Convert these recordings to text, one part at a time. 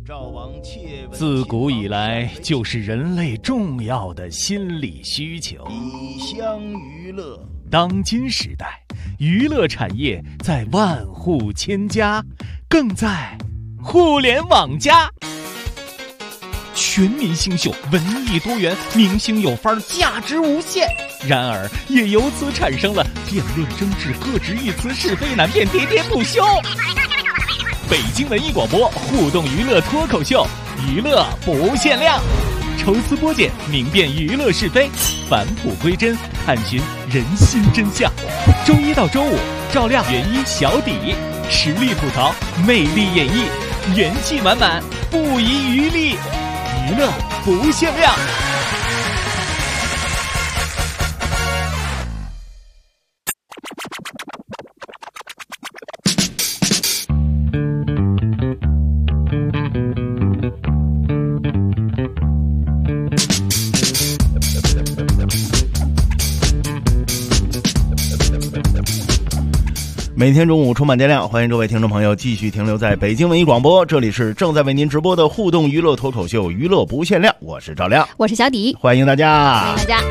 自古以来就是人类重要的心理需求。 以乡娱乐， 当今时代，娱乐产业在万户千家，更在互联网加。全民新秀，文艺多元，明星有范儿，价值无限。然而，也由此产生了辩论争执、各执一词、是非难辨、喋喋不休。北京文艺广播互动娱乐脱口秀，娱乐不限量，抽丝剥茧，明辨娱乐是非，返璞归真，探寻人心真相。周一到周五，照亮原一小底，实力吐槽，魅力演绎，元气满满，不遗余力，娱乐不限量。 每天中午充满电量，欢迎各位听众朋友继续停留在北京文艺广播，这里是正在为您直播的互动娱乐脱口秀，娱乐不限量，我是赵亮， 我是小迪， 欢迎大家， 欢迎大家。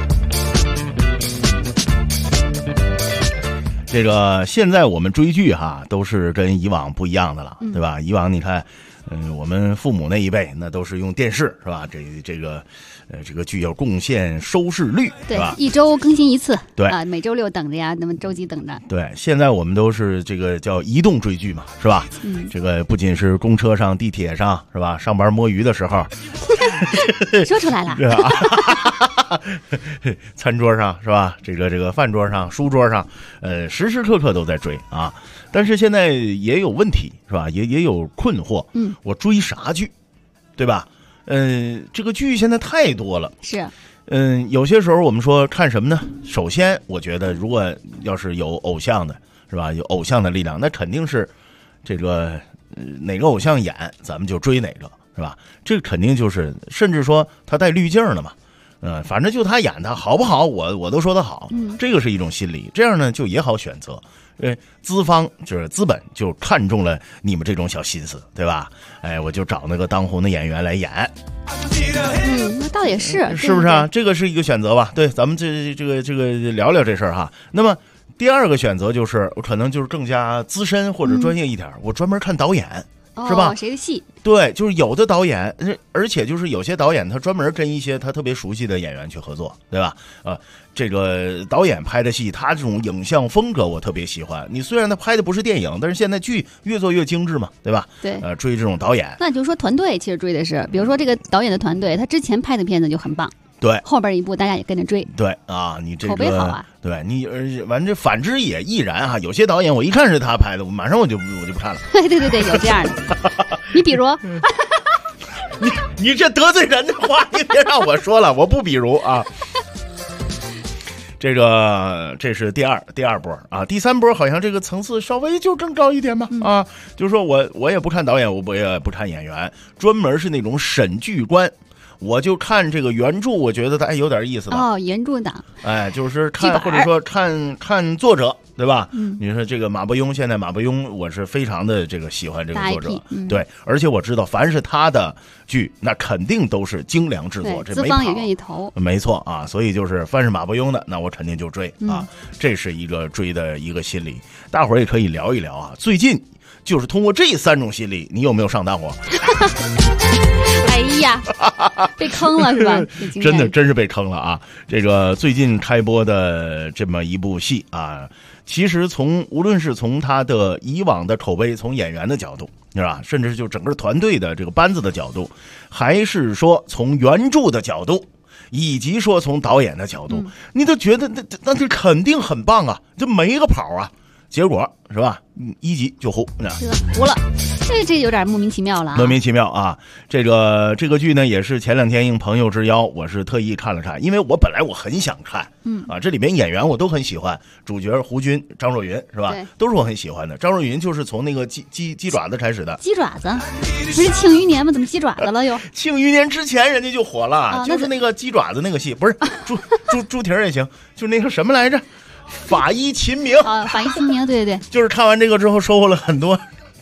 这个现在我们追剧哈，都是跟以往不一样的了，对吧？以往你看，我们父母那一辈那都是用电视，是吧？这个剧要贡献收视率， 对吧？ 一周更新一次， 对啊，每周六等着呀，那么周几等着。 对，现在我们都是这个叫移动追剧嘛，是吧？这个不仅是公车上、地铁上，是吧？上班摸鱼的时候， 说出来了， 是吧？餐桌上是吧？这个饭桌上、书桌上，时时刻刻都在追啊。但是现在也有问题，是吧？也有困惑。我追啥剧，对吧？这个剧现在太多了。 是。 有些时候我们说看什么呢？首先，我觉得如果要是有偶像的，是吧？有偶像的力量，那肯定是这个哪个偶像演，咱们就追哪个，是吧？这个肯定就是，甚至说他带滤镜的嘛。反正就他演他好不好，我都说他好。这个是一种心理，这样呢就也好选择。资方就是资本就看中了你们这种小心思，对吧？我就找那个当红的演员来演。 那倒也是， 是不是啊？这个是一个选择吧？对，咱们这个聊聊这事儿哈。那么第二个选择就是可能就是更加资深或者专业一点，我专门看导演。是吧？ 谁的戏？ 对，就是有的导演，而且就是有些导演他专门跟一些他特别熟悉的演员去合作，对吧？这个导演拍的戏，他这种影像风格我特别喜欢。你虽然他拍的不是电影，但是现在剧越做越精致嘛，对吧？ 对， 追这种导演。 那就是说团队其实追的是，比如说这个导演的团队，他之前拍的片子就很棒。 对， 后边一部大家也跟着追。 对啊，你这个口碑好啊。 对你，完这反之也亦然哈。有些导演我一看是他拍的，我马上我就不看了。 对，有这样的。你比如， 你这得罪人的话，你别让我说了，我不比如啊。这是第二波啊，第三波好像这个层次稍微就更高一点吧啊，就是说我也不看导演，我也不看演员，专门是那种审剧官。我就看这个原著，我觉得它有点意思的原著党， 就是看或者说看作者，对吧？你说这个马伯庸，现在马伯庸我是非常的这个喜欢这个作者，对，而且我知道凡是他的剧，那肯定都是精良制作，这资方也愿意投， 没错啊，所以就是凡是马伯庸的，那我肯定就追啊，这是一个追的一个心理，大伙儿也可以聊一聊啊，最近就是通过这三种心理，你有没有上当过？ 哎呀，被坑了是吧？ 真是被坑了啊！这个最近开播的这么一部戏啊，其实无论是从他的以往的口碑，从演员的角度，是吧？甚至是就整个团队的这个班子的角度，还是说从原著的角度，以及说从导演的角度，你都觉得那这肯定很棒啊，这没个跑啊！结果是吧？一集就糊了，这有点莫名其妙了。 莫名其妙啊！这个剧呢，也是前2天应朋友之邀，我是特意看了看，因为我本来我很想看，这里面演员我都很喜欢，主角胡军、张若昀是吧？都是我很喜欢的。张若昀就是从那个鸡爪子开始的。 鸡爪子不是庆余年吗？怎么鸡爪子了又？ 庆余年之前人家就火了，就是那个鸡爪子那个戏，不是朱婷也行，就那个什么来着？法医秦明法医秦明，对， 就是看完这个之后收获了很多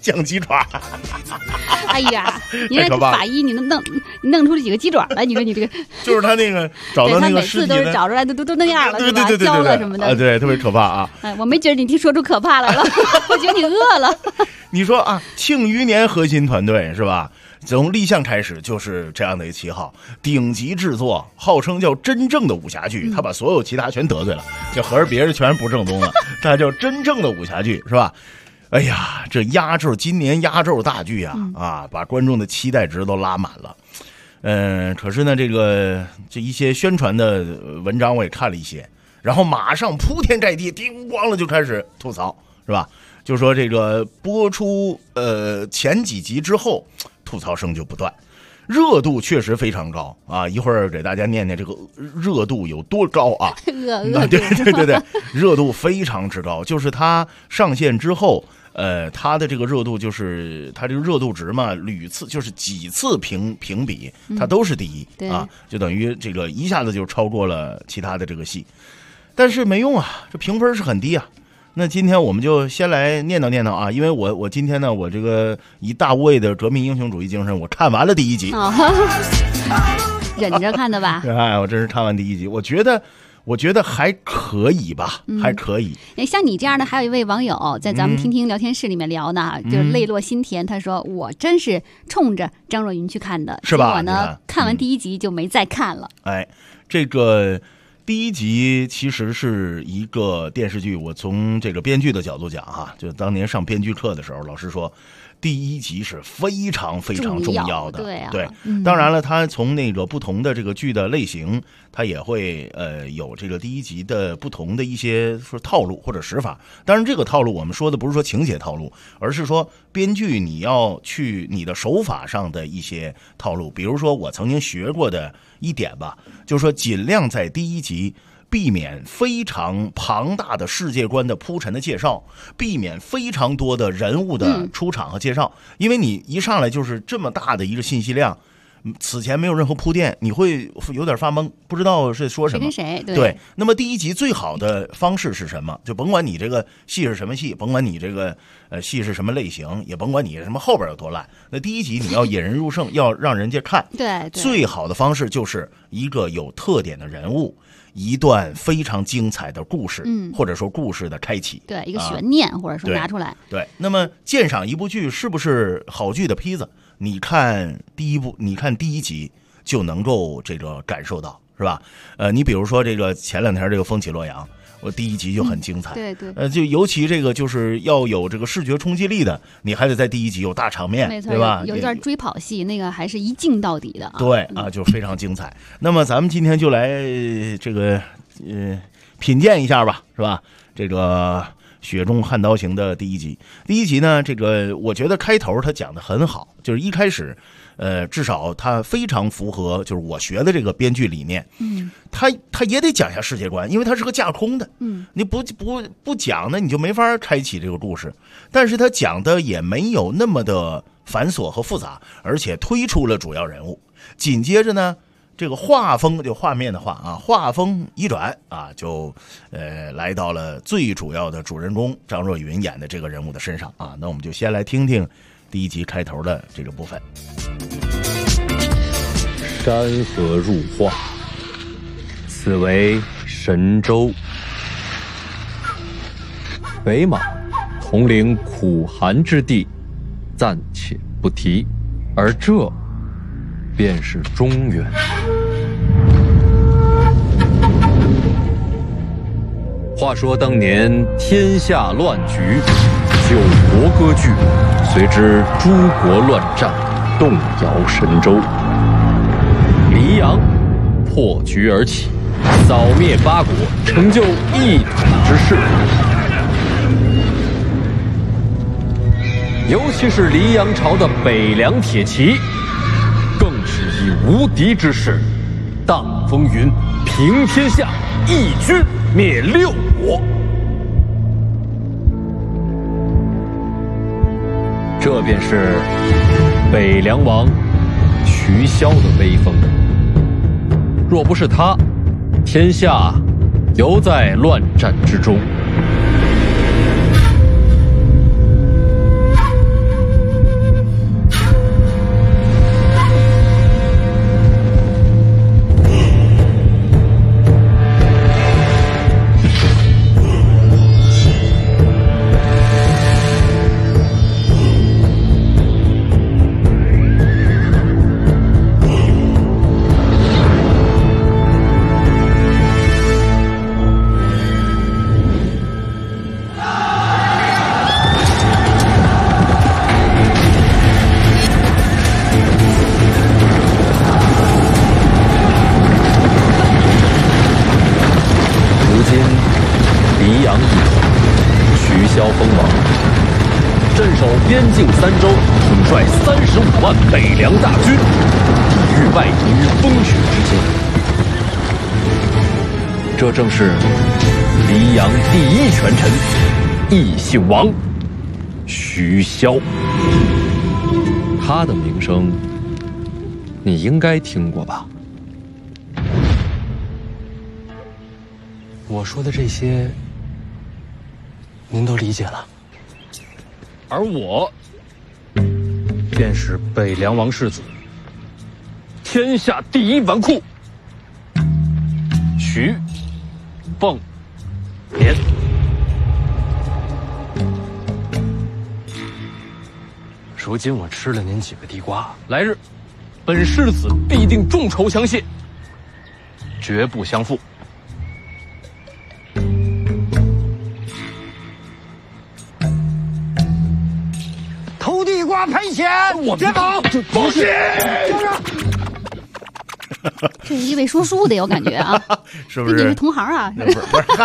酱鸡爪。 哎呀，你这法医你弄出几个鸡爪来？你说你这个就是他那个找到那个尸体， 每次都是找出来都那样了， 对对对对焦了什么的， 对，特别可怕啊！ 哎，我没觉得你说出可怕来了，我觉得你饿了。 你说啊，庆余年核心团队是吧？从立项开始就是这样的一个旗号，顶级制作，号称叫真正的武侠剧，他把所有其他全得罪了，就合着别人全不正宗了，他叫真正的武侠剧是吧？哎呀，这今年压轴大剧啊，把观众的期待值都拉满了。可是呢，这一些宣传的文章我也看了一些，然后马上铺天盖地，叮咣了就开始吐槽，是吧？就说这个播出前几集之后，吐槽声就不断，热度确实非常高啊！一会儿给大家念念这个热度有多高啊！对，热度非常之高，就是它上线之后。它的这个热度就是它这个热度值嘛，屡次就是几次评比，它都是第一啊，就等于这个一下子就超过了其他的这个戏，但是没用啊，这评分是很低啊。那今天我们就先来念叨啊，因为我今天呢，我这个以大无畏的革命英雄主义精神，我看完了第一集， 忍着看的吧？ 哎，我真是看完第一集，我觉得还可以吧，还可以。 像你这样的，还有一位网友在咱们听听聊天室里面聊呢，就是泪落心田。他说：“我真是冲着张若昀去看的， 是吧？ 我呢，看完第一集就没再看了。” 哎，这个第一集其实是一个电视剧。我从这个编剧的角度讲哈，就当年上编剧课的时候，老师说。第一集是非常非常重要的，对，当然了，它从那个不同的这个剧的类型，它也会有这个第一集的不同的一些说套路或者手法。当然，这个套路我们说的不是说情节套路，而是说编剧你要去你的手法上的一些套路。比如说我曾经学过的一点吧，就是说尽量在第一集。避免非常庞大的世界观的铺陈的介绍，避免非常多的人物的出场和介绍，因为你一上来就是这么大的一个信息量，此前没有任何铺垫，你会有点发懵，不知道是说什么。 谁跟谁？ 对。那么第一集最好的方式是什么？就甭管你这个戏是什么戏，甭管你这个戏是什么类型，也甭管你什么后边有多烂，那第一集你要引人入胜，要让人家看。 对。 最好的方式就是一个有特点的人物。一段非常精彩的故事，或者说故事的开启， 对，一个悬念，或者说拿出来。 对，那么鉴赏一部剧是不是好剧的坯子？你看第一集就能够这个感受到，是吧？你比如说这个前两天这个《风起洛阳》。我第一集就很精彩， 对， 就尤其这个就是要有这个视觉冲击力的，你还得在第一集有大场面，对吧？ 有一段追跑戏，那个还是一镜到底的啊。 对啊，就非常精彩。那么咱们今天就来这个品鉴一下吧，是吧？这个雪中悍刀行的第一集呢，这个我觉得开头他讲的很好，就是一开始。至少它非常符合就是我学的这个编剧理念。他也得讲一下世界观，因为它是个架空的。你不讲呢，你就没法开启这个故事。但是他讲的也没有那么的繁琐和复杂，而且推出了主要人物。紧接着呢，这个画风就画面的画啊，画风一转啊，就来到了最主要的主人公张若昀演的这个人物的身上啊。那我们就先来听听。第一集开头的这个部分， 山河入画，此为神州。北马统领苦寒之地，暂且不提，而这便是中原。话说当年天下乱局，九国割据，随之诸国乱战，动摇神州。黎阳破局而起，扫灭八国，成就一统之势。尤其是黎阳朝的北凉铁骑，更是以无敌之势，荡风云，平天下，一军灭六国。这便是北凉王徐骁的威风。若不是他，天下犹在乱战之中。 守边境3州，统帅35万北凉大军，抵御外敌于风雪之间。这正是黎阳第一权臣，异姓王徐骁。他的名声你应该听过吧？ 我说的这些，您都理解了。 而我便是北凉王世子，天下第一纨绔徐凤年。 如今我吃了您几个地瓜， 来日，本世子必定重酬相谢，绝不相负。 偷地瓜赔钱，别跑！ 放心。 这是一位说书的，有感觉啊， 是不是？ 跟你是同行啊？ 不是，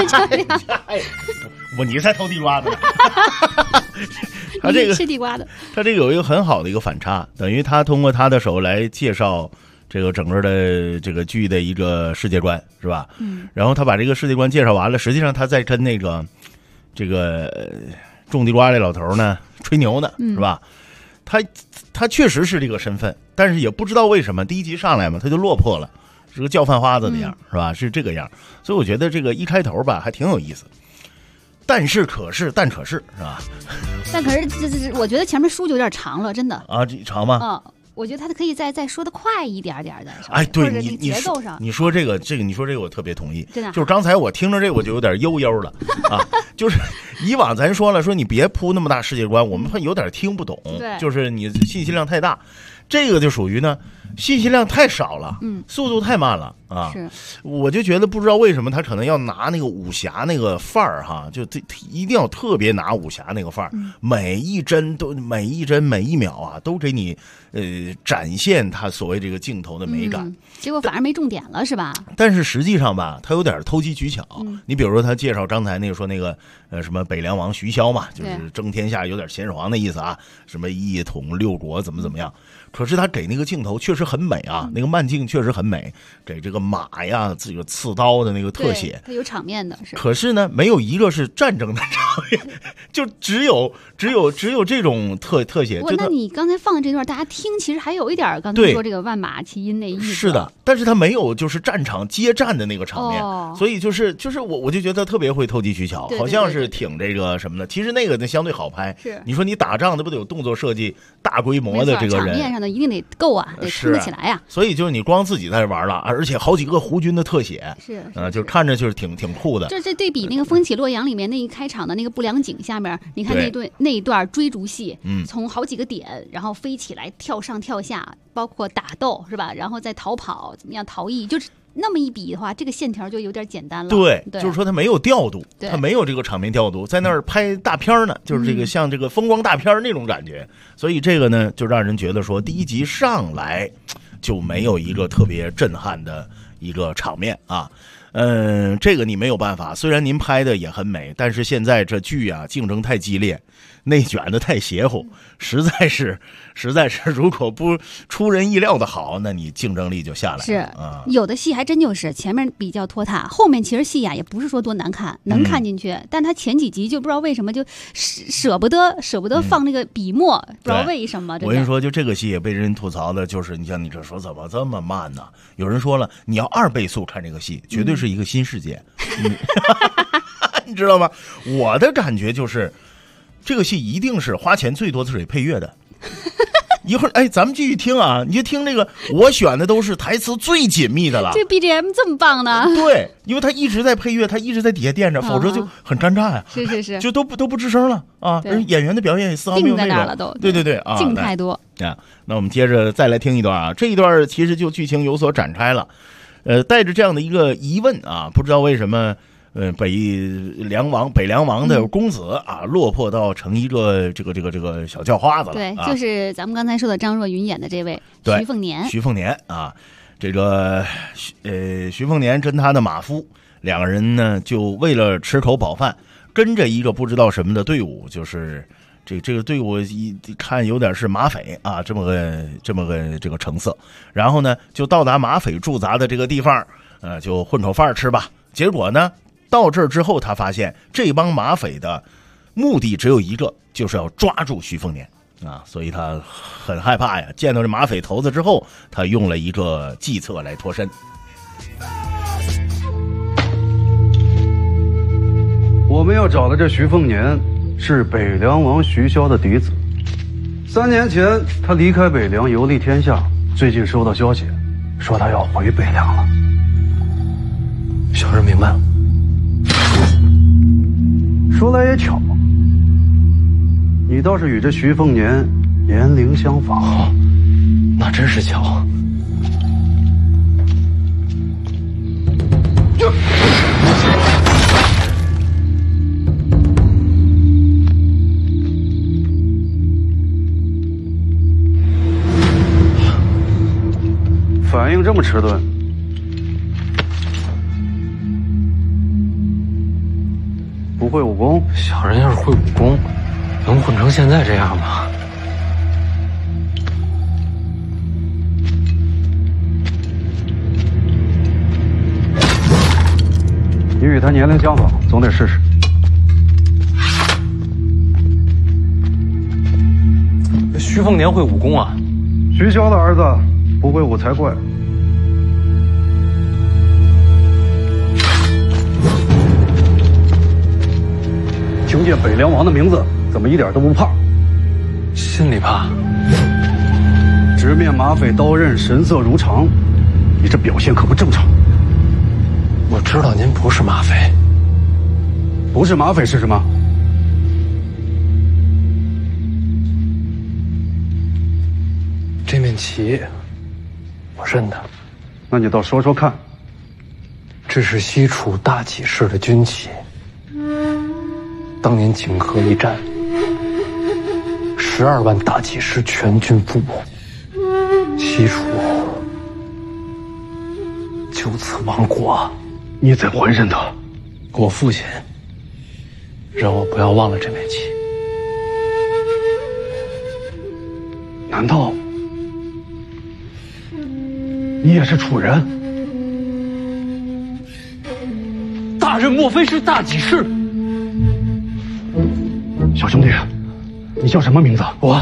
你才偷地瓜呢。他这个吃地瓜的， 他这个有一个很好的一个反差，等于他通过他的手来介绍这个整个的这个剧的一个世界观，是吧？然后他把这个世界观介绍完了，实际上他在跟那个这个种地瓜的老头呢吹牛呢，是吧？他确实是这个身份，但是也不知道为什么第一集上来嘛，他就落魄了，是个叫饭花子的样，是吧？是这个样，所以我觉得这个一开头吧还挺有意思。但可是，是吧？ 但可是这，我觉得前面书就有点长了，真的啊，这长吗？ 我觉得他可以再说的快一点的。 哎，对， 或者那个节奏上， 你说这个你说这个我特别同意， 真的。 就是刚才我听着这个我就有点悠了啊，就是以往咱说你别铺那么大世界观，我们有点听不懂，就是你信息量太大。这个就属于呢，信息量太少了，速度太慢了啊！ 是， 我就觉得不知道为什么他可能要拿那个武侠那个范儿哈，就一定要特别拿武侠那个范儿，每一帧每一秒啊，都给你展现他所谓这个镜头的美感。 结果反而没重点了，是吧？ 但是实际上吧，他有点投机取巧。你比如说他介绍刚才那个说那个什么北凉王徐骁嘛，就是争天下有点秦始皇的意思啊，什么一统六国怎么样。可是他给那个镜头确实很美啊，那个慢镜确实很美，给这个马呀这个刺刀的那个特写， 它有场面的是。 可是呢，没有一个是战争的场面，就只有这种特写。 那你刚才放的这段，大家听其实还有一点刚才说这个万马齐喑那意思。 是的，但是他没有就是战场接战的那个场面，所以就是我就觉得特别会投机取巧，好像是挺这个什么的。其实那个相对好拍， 是你说你打仗那不得有动作设计、大规模的这个人， 场面上的一定得够啊，得撑得起来呀。 所以就是你光自己在这玩了，而且好几个胡军的特写，就看着就是挺酷的。 这对比那个《风起洛阳》里面那一开场的那个不良井下面，你看那一段追逐戏，从好几个点，然后飞起来、跳上跳下，包括打斗是吧？然后再逃跑，怎么样逃逸，就是那么一比的话，这个线条就有点简单了。 对，就是说它没有调度，它没有这个场面调度，在那儿拍大片呢，就是这个像这个风光大片那种感觉。所以这个呢，就让人觉得说第一集上来就没有一个特别震撼的一个场面啊。这个你没有办法，虽然您拍的也很美，但是现在这剧啊竞争太激烈，内卷的太邪乎，实在是如果不出人意料的好，那你竞争力就下来了。 是啊，有的戏还真就是前面比较拖沓，后面其实戏呀也不是说多难看，能看进去，但他前几集就不知道为什么就舍不得放那个笔墨，不知道为什么。 我跟你说，就这个戏也被人吐槽的，就是你像你这说怎么这么慢呢？有人说了，你要2倍速看这个戏，绝对是一个新世界。你知道吗？我的感觉就是这个戏一定是花钱最多的是配乐的。一会儿咱们继续听啊，你就听这个，我选的都是台词最紧密的了。 这 BGM 这么棒呢？ 对，因为他一直在配乐，他一直在底下垫着，否则就很尴尬呀。 是， 就都不吱声了啊。而演员的表演也丝毫没有那种。定在那了都。对啊， 静太多啊。那我们接着再来听一段啊，这一段其实就剧情有所展开了，带着这样的一个疑问啊，不知道为什么。北凉王的公子啊，落魄到成一个这个小叫花子了。 对，就是咱们刚才说的张若昀演的这位徐凤年啊，这个徐凤年跟他的马夫两个人呢，就为了吃口饱饭，跟着一个不知道什么的队伍，就是这个对我一看有点是马匪啊，这么个这个成色。然后呢，就到达马匪驻扎的这个地方，就混口饭吃吧。结果呢，到这儿之后，他发现这帮马匪的目的只有一个，就是要抓住徐凤年啊，所以他很害怕呀。见到这马匪头子之后，他用了一个计策来脱身。 我们要找的这徐凤年是北凉王徐骁的嫡子。3年前他离开北凉游历天下，最近收到消息，说他要回北凉了。 小人明白了。 说来也巧，你倒是与这徐凤年年龄相仿。 哦，那真是巧。 反应这么迟钝，不会武功？ 小人要是会武功，能混成现在这样吗？ 你与他年龄相仿，总得试试。 徐凤年会武功啊？ 徐骁的儿子不会武才怪。听见北凉王的名字，怎么一点都不怕？ 心里怕。 直面马匪刀刃，神色如常，你这表现可不正常。 我知道您不是马匪。 不是马匪是什么？ 这面旗，我认得。 那你倒说说看。 这是西楚大起士的军旗。当年泾河一战，12万大起士全军覆没，西楚就此亡国。 你怎会认得？ 我父亲让我不要忘了这面旗。 难道你也是楚人？ 大人莫非是大起士？ 小兄弟，你叫什么名字？ 我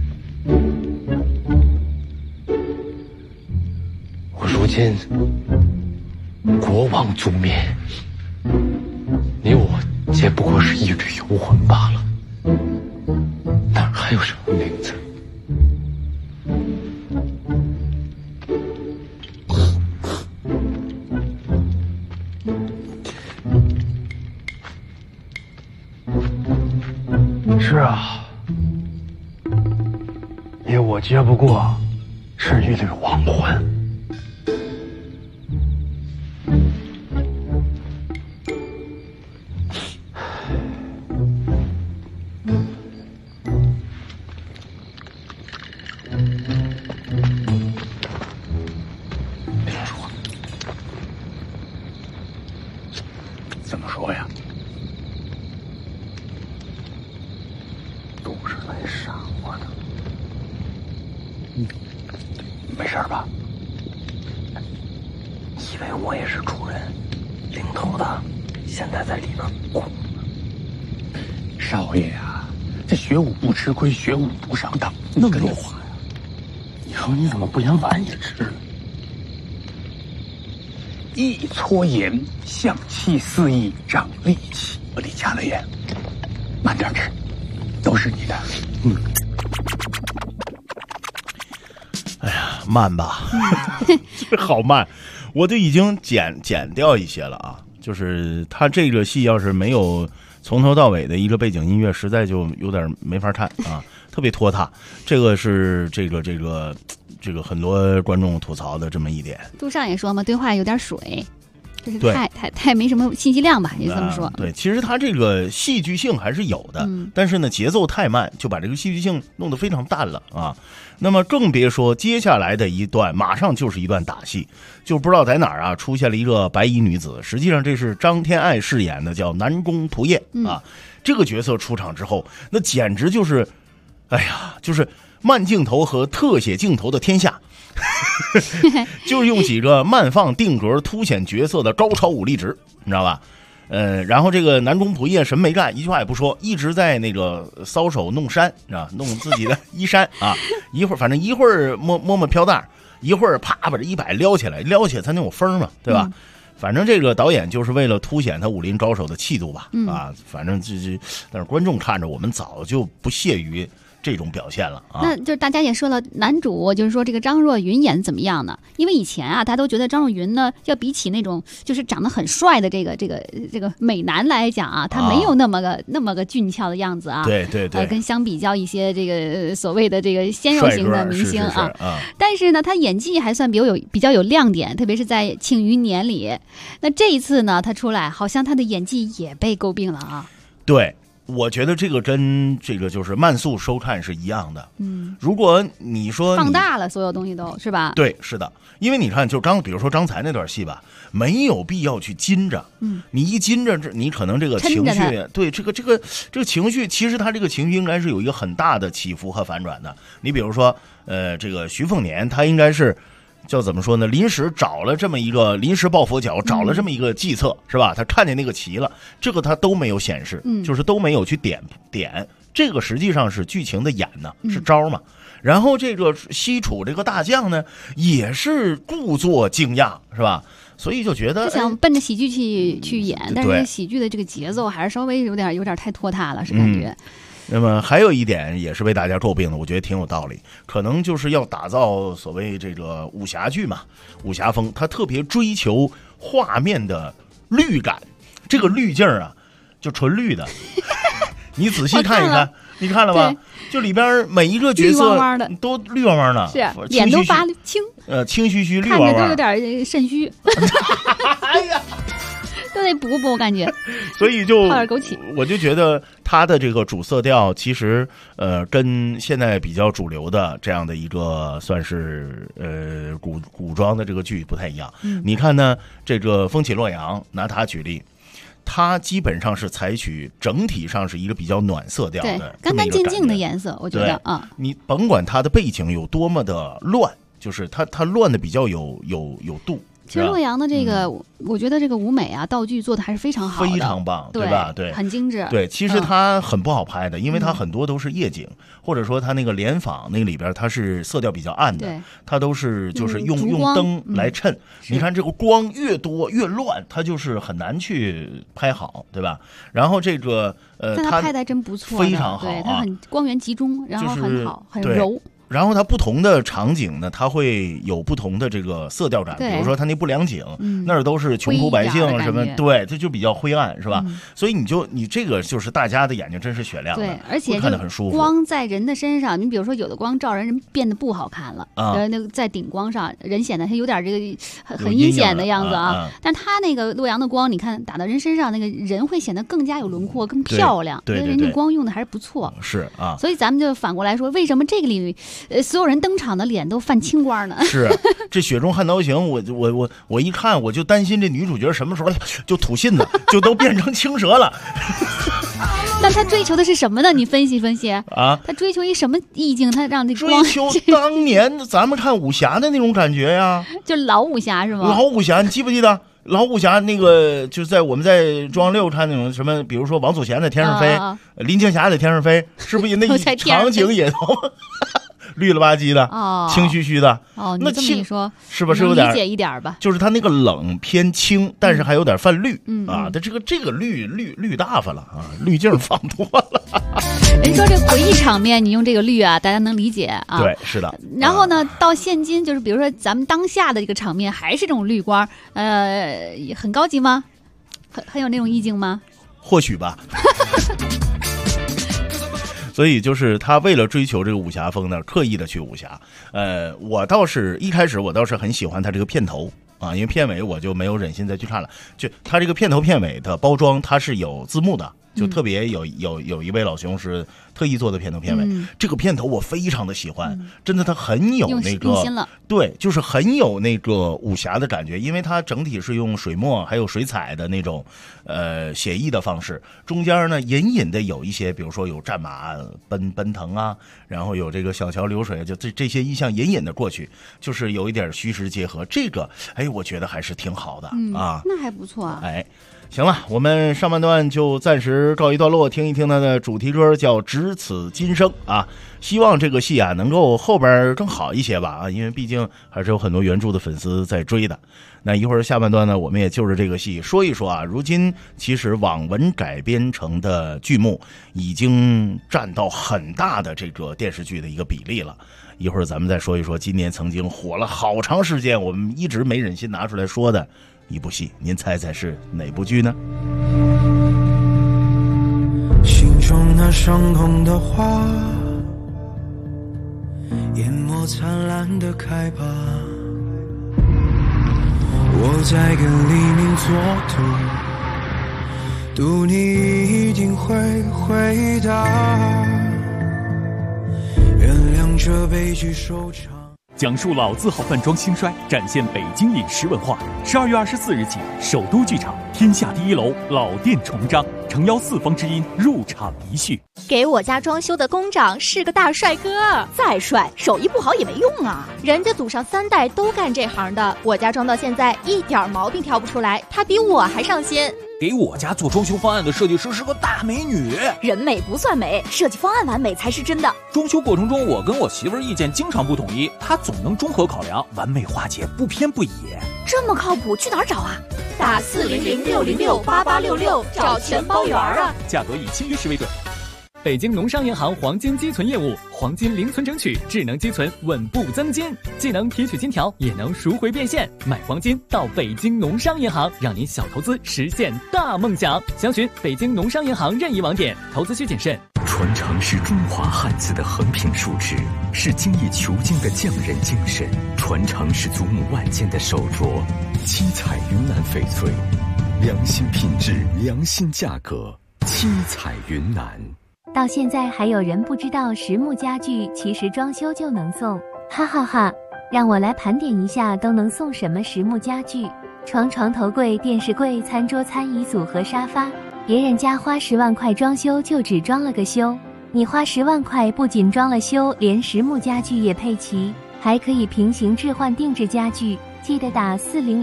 如今国王族灭，你我皆不过是一缕游魂罢了，哪还有什么名字？ 是啊，你我皆不过是一缕亡魂。 别乱说话。 怎么说呀？都是来杀我的。没事吧？ 以为我也是楚人，领头的现在在里边哭。 少爷啊，这学武不吃亏，学武不上当，那么多话呀！以后你怎么不连碗也吃了？一撮盐，象气四溢，长力气。我得加了盐，慢点吃，都是你的。 哎呀，慢吧，好慢，我就已经剪掉一些了啊。就是他这个戏要是没有从头到尾的一个背景音乐，实在就有点没法看啊，特别拖沓。这个是这个很多观众吐槽的这么一点。 杜尚也说嘛，对话有点水。 就是太没什么信息量吧，你就这么说。 对，其实它这个戏剧性还是有的，但是呢节奏太慢，就把这个戏剧性弄得非常淡了啊。那么更别说接下来的一段，马上就是一段打戏，就不知道在哪儿啊出现了一个白衣女子，实际上这是张天爱饰演的，叫南宫仆夜啊。这个角色出场之后，那简直就是，哎呀，就是慢镜头和特写镜头的天下。就是用几个慢放定格凸显角色的高超武力值，你知道吧？然后这个南宫仆夜什么没干，一句话也不说，一直在那个搔首弄衫，你知道，弄自己的衣衫啊。一会儿反正一会儿摸飘带，一会儿啪把这一摆撩起来才能有风嘛，对吧？反正这个导演就是为了凸显他武林高手的气度吧，啊，反正但是观众看着我们早就不屑于这种表现了啊。 那就是大家也说了，男主就是说这个张若昀演怎么样呢？因为以前啊，大家都觉得张若昀呢，要比起那种就是长得很帅的这个美男来讲啊，他没有那么个俊俏的样子啊。 对， 跟相比较一些这个所谓的这个鲜肉型的明星啊，但是呢，他演技还算比较有亮点，特别是在《庆余年》里。那这一次呢，他出来好像他的演技也被诟病了啊。 对。我觉得这个跟这个就是慢速收看是一样的。如果你说放大了所有东西都是吧？ 对，是的，因为你看，就比如说刚才那段戏吧，没有必要去禁着。你一禁着，你可能这个情绪，对这个情绪，其实他这个情绪应该是有一个很大的起伏和反转的。你比如说，这个徐凤年，他应该是。叫怎么说呢？临时找了这么一个临时抱佛脚，找了这么一个计策，是吧？他看见那个棋了，这个他都没有显示，就是都没有去点。这个实际上是剧情的演呢，是招嘛。然后这个西楚这个大将呢，也是故作惊讶，是吧？所以就觉得他想奔着喜剧去演，但是喜剧的这个节奏还是稍微有点太拖沓了，是感觉。 那么还有一点也是被大家诟病的，我觉得挺有道理，可能就是要打造所谓这个武侠剧嘛，武侠风，它特别追求画面的绿感，这个滤镜啊，就纯绿的。你仔细看一看，你看了吧？就里边每一个角色都绿汪汪的， 是脸都发青， 青须须，绿汪汪， 看着都有点肾虚。哎呀！都得补，我感觉， 所以就泡点枸杞。 我就觉得它的这个主色调，其实跟现在比较主流的这样的一个算是古装的这个剧不太一样。你看呢，这个《风起洛阳》拿它举例，它基本上是采取整体上是一个比较暖色调的， 干干净净的颜色，我觉得啊， 你甭管它的背景有多么的乱，就是它乱的比较有度。 其实洛阳的这个，我觉得这个舞美啊，道具做的还是非常好的， 非常棒，对吧？对， 很精致。 对，其实它很不好拍的，因为它很多都是夜景，或者说它那个联访那个里边它是色调比较暗的，它都是就是用灯来衬。你看这个光越多越乱，它就是很难去拍好，对吧？然后这个但它拍的真不错， 非常好， 对，它很光源集中，然后很好，很柔。 然后它不同的场景呢，它会有不同的这个色调感，比如说它那不良景，那儿都是穷苦百姓什么，对，这就比较灰暗，是吧？所以你这个就是大家的眼睛真是雪亮的， 对，而且看得很舒服。 光在人的身上，你比如说有的光照人变得不好看了，那个在顶光上人显得他有点这个很阴险的样子啊，但他那个洛阳的光，你看打到人身上，那个人会显得更加有轮廓，更漂亮， 对， 人家光用的还是不错， 是啊。 所以咱们就反过来说，为什么这个里所有人登场的脸都泛青光呢？ 是这《雪中悍刀行》，我一看我就担心这女主角什么时候就吐信子，就都变成青蛇了。 那他追求的是什么呢？你分析分析啊！ 他追求一什么意境？他让这光追求当年咱们看武侠的那种感觉呀， 就老武侠是吗？ 老武侠，你记不记得？老武侠那个就是在我们在中央6看那种什么，比如说王祖贤的《天上飞》，林青霞的《天上飞》，是不是那场景也都绿了吧唧的，青须须的。 那这么一说， 是不是有点理解一点吧？ 就是它那个冷偏青，但是还有点泛绿啊。它这个绿大发了啊，滤镜放多了。 人说这回忆场面，你用这个绿啊，大家能理解啊。 对，是的。 然后呢，到现今就是比如说咱们当下的这个场面，还是这种绿光，很高级吗？很有那种意境吗？ 或许吧。所以就是他为了追求这个武侠风呢，刻意的去武侠。我倒是一开始我倒是很喜欢他这个片头啊，因为片尾我就没有忍心再去看了。就它这个片头片尾的包装，它是有字幕的。就特别有一位老兄是特意做的片头片尾，这个片头我非常的喜欢，真的，它很有那个用心了， 对，就是很有那个武侠的感觉，因为它整体是用水墨还有水彩的那种写意的方式，中间呢隐隐的有一些，比如说有战马奔腾啊，然后有这个小桥流水，就这些意象隐隐的过去，就是有一点虚实结合，这个我觉得还是挺好的啊， 那还不错啊， 行了，我们上半段就暂时告一段落，听一听它的主题歌，叫《只此今生》啊。希望这个戏啊能够后边更好一些吧啊，因为毕竟还是有很多原著的粉丝在追的。那一会儿下半段呢，我们也就着这个戏说一说啊。如今其实网文改编成的剧目已经占到很大的这个电视剧的一个比例了。一会儿咱们再说一说今年曾经火了好长时间，我们一直没忍心拿出来说的一部戏，您猜猜是哪部剧呢？ 心中那伤痛的花，淹没灿烂的开吧。我在跟黎明作赌，赌你一定会回答，原谅这悲剧收场。 讲述老字号饭庄兴衰，展现北京饮食文化。12月24日起，首都剧场天下第一楼老店重张，诚邀四方之音入场一叙。 给我家装修的工长是个大帅哥，再帅手艺不好也没用啊，人家祖上3代都干这行的，我家装到现在一点毛病挑不出来，他比我还上心。 给我家做装修方案的设计师是个大美女， 人美不算美，设计方案完美才是真的。 装修过程中，我跟我媳妇儿意见经常不统一，她总能综合考量，完美化解，不偏不倚。 这么靠谱，去哪儿找啊？打400-606-8866，找钱包圆啊！ 价格以签约时为准。北京农商银行黄金积存业务，黄金零存整取，智能积存，稳步增金，既能提取金条，也能赎回变现。买黄金到北京农商银行，让您小投资实现大梦想。详询北京农商银行任意网点，投资需谨慎。 传承是中华汉字的横平竖直，是精益求精的匠人精神；传承是祖母万件的手镯，七彩云南翡翠，良心品质，良心价格，七彩云南。 到现在还有人不知道实木家具其实装修就能送，哈哈哈！让我来盘点一下都能送什么实木家具：床、头柜、电视柜、餐桌、餐椅组和沙发。别人家花10万块装修就只装了个修，你花10万块不仅装了修，连实木家具也配齐，还可以平行置换定制家具。记得打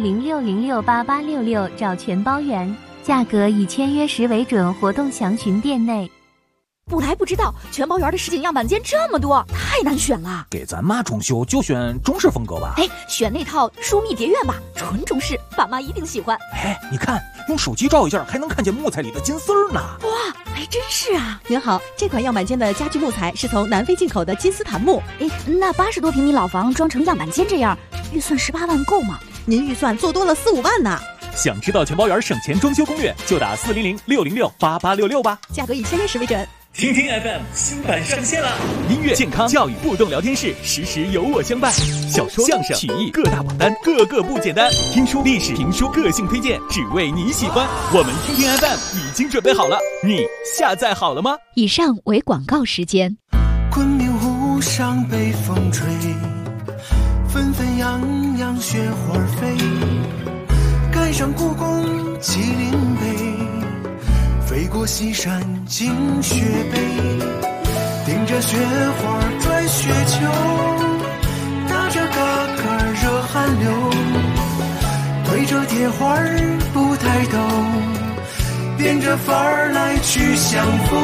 400-606-8866找全包圆，价格以签约时为准，活动详询店内。 不来不知道，全包园的实景样板间这么多，太难选了。 给咱妈装修就选中式风格吧。 选那套疏密蝶院吧，纯中式，爸妈一定喜欢。 你看，用手机照一下，还能看见木材里的金丝儿呢。 哇，还真是啊！ 您好，这款样板间的家具木材是从南非进口的金丝檀木。 那80多平米老房装成样板间这样，预算18万够吗？ 您预算做多了4-5万呢。 想知道全包园省钱装修攻略，就打400-606-8866吧。 价格以签约时为准。 听听 FM 新版上线了，音乐、健康、教育、互动聊天室，时时有我相伴。小说、相声、曲艺各大榜单，个个不简单。听书、历史、评书，个性推荐，只为你喜欢。我们听听 FM 已经准备好了，你下载好了吗？ 以上为广告时间。 昆明湖上北风吹，纷纷扬扬雪花飞，盖上故宫麒麟碑，飞过西山进雪北，顶着雪花转雪球，打着嘎嘎热汗流，推着铁环不抬头，变着法儿来去相逢。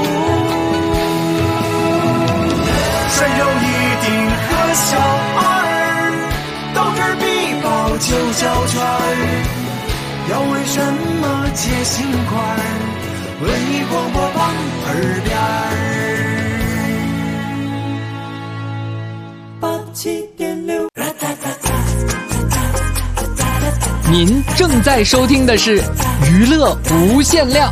涮肉一定和小二，到这儿必报9角圈，要为什么接心块？文艺广播榜耳边87.6。 您正在收听的是娱乐无限量。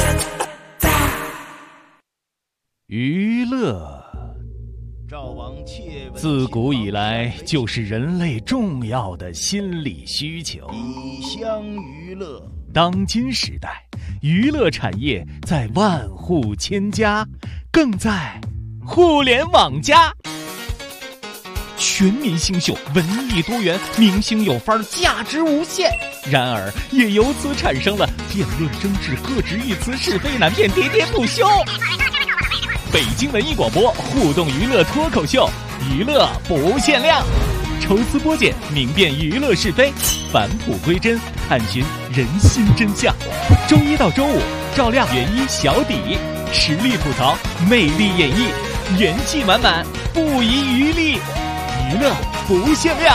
娱乐。 赵王自古以来就是人类重要的心理需求。 以乡娱乐， 当今时代，娱乐产业在万户千家，更在互联网加。全民新秀，文艺多元，明星有范儿，价值无限。然而，也由此产生了辩论争执、各执一词、是非难辨、喋喋不休。北京文艺广播互动娱乐脱口秀，娱乐不限量，抽丝剥茧，明辨娱乐是非，返璞归真，探寻人心真相。周一到周五，照亮原一小底，实力吐槽，魅力演绎，元气满满，不遗余力。娱乐不限量。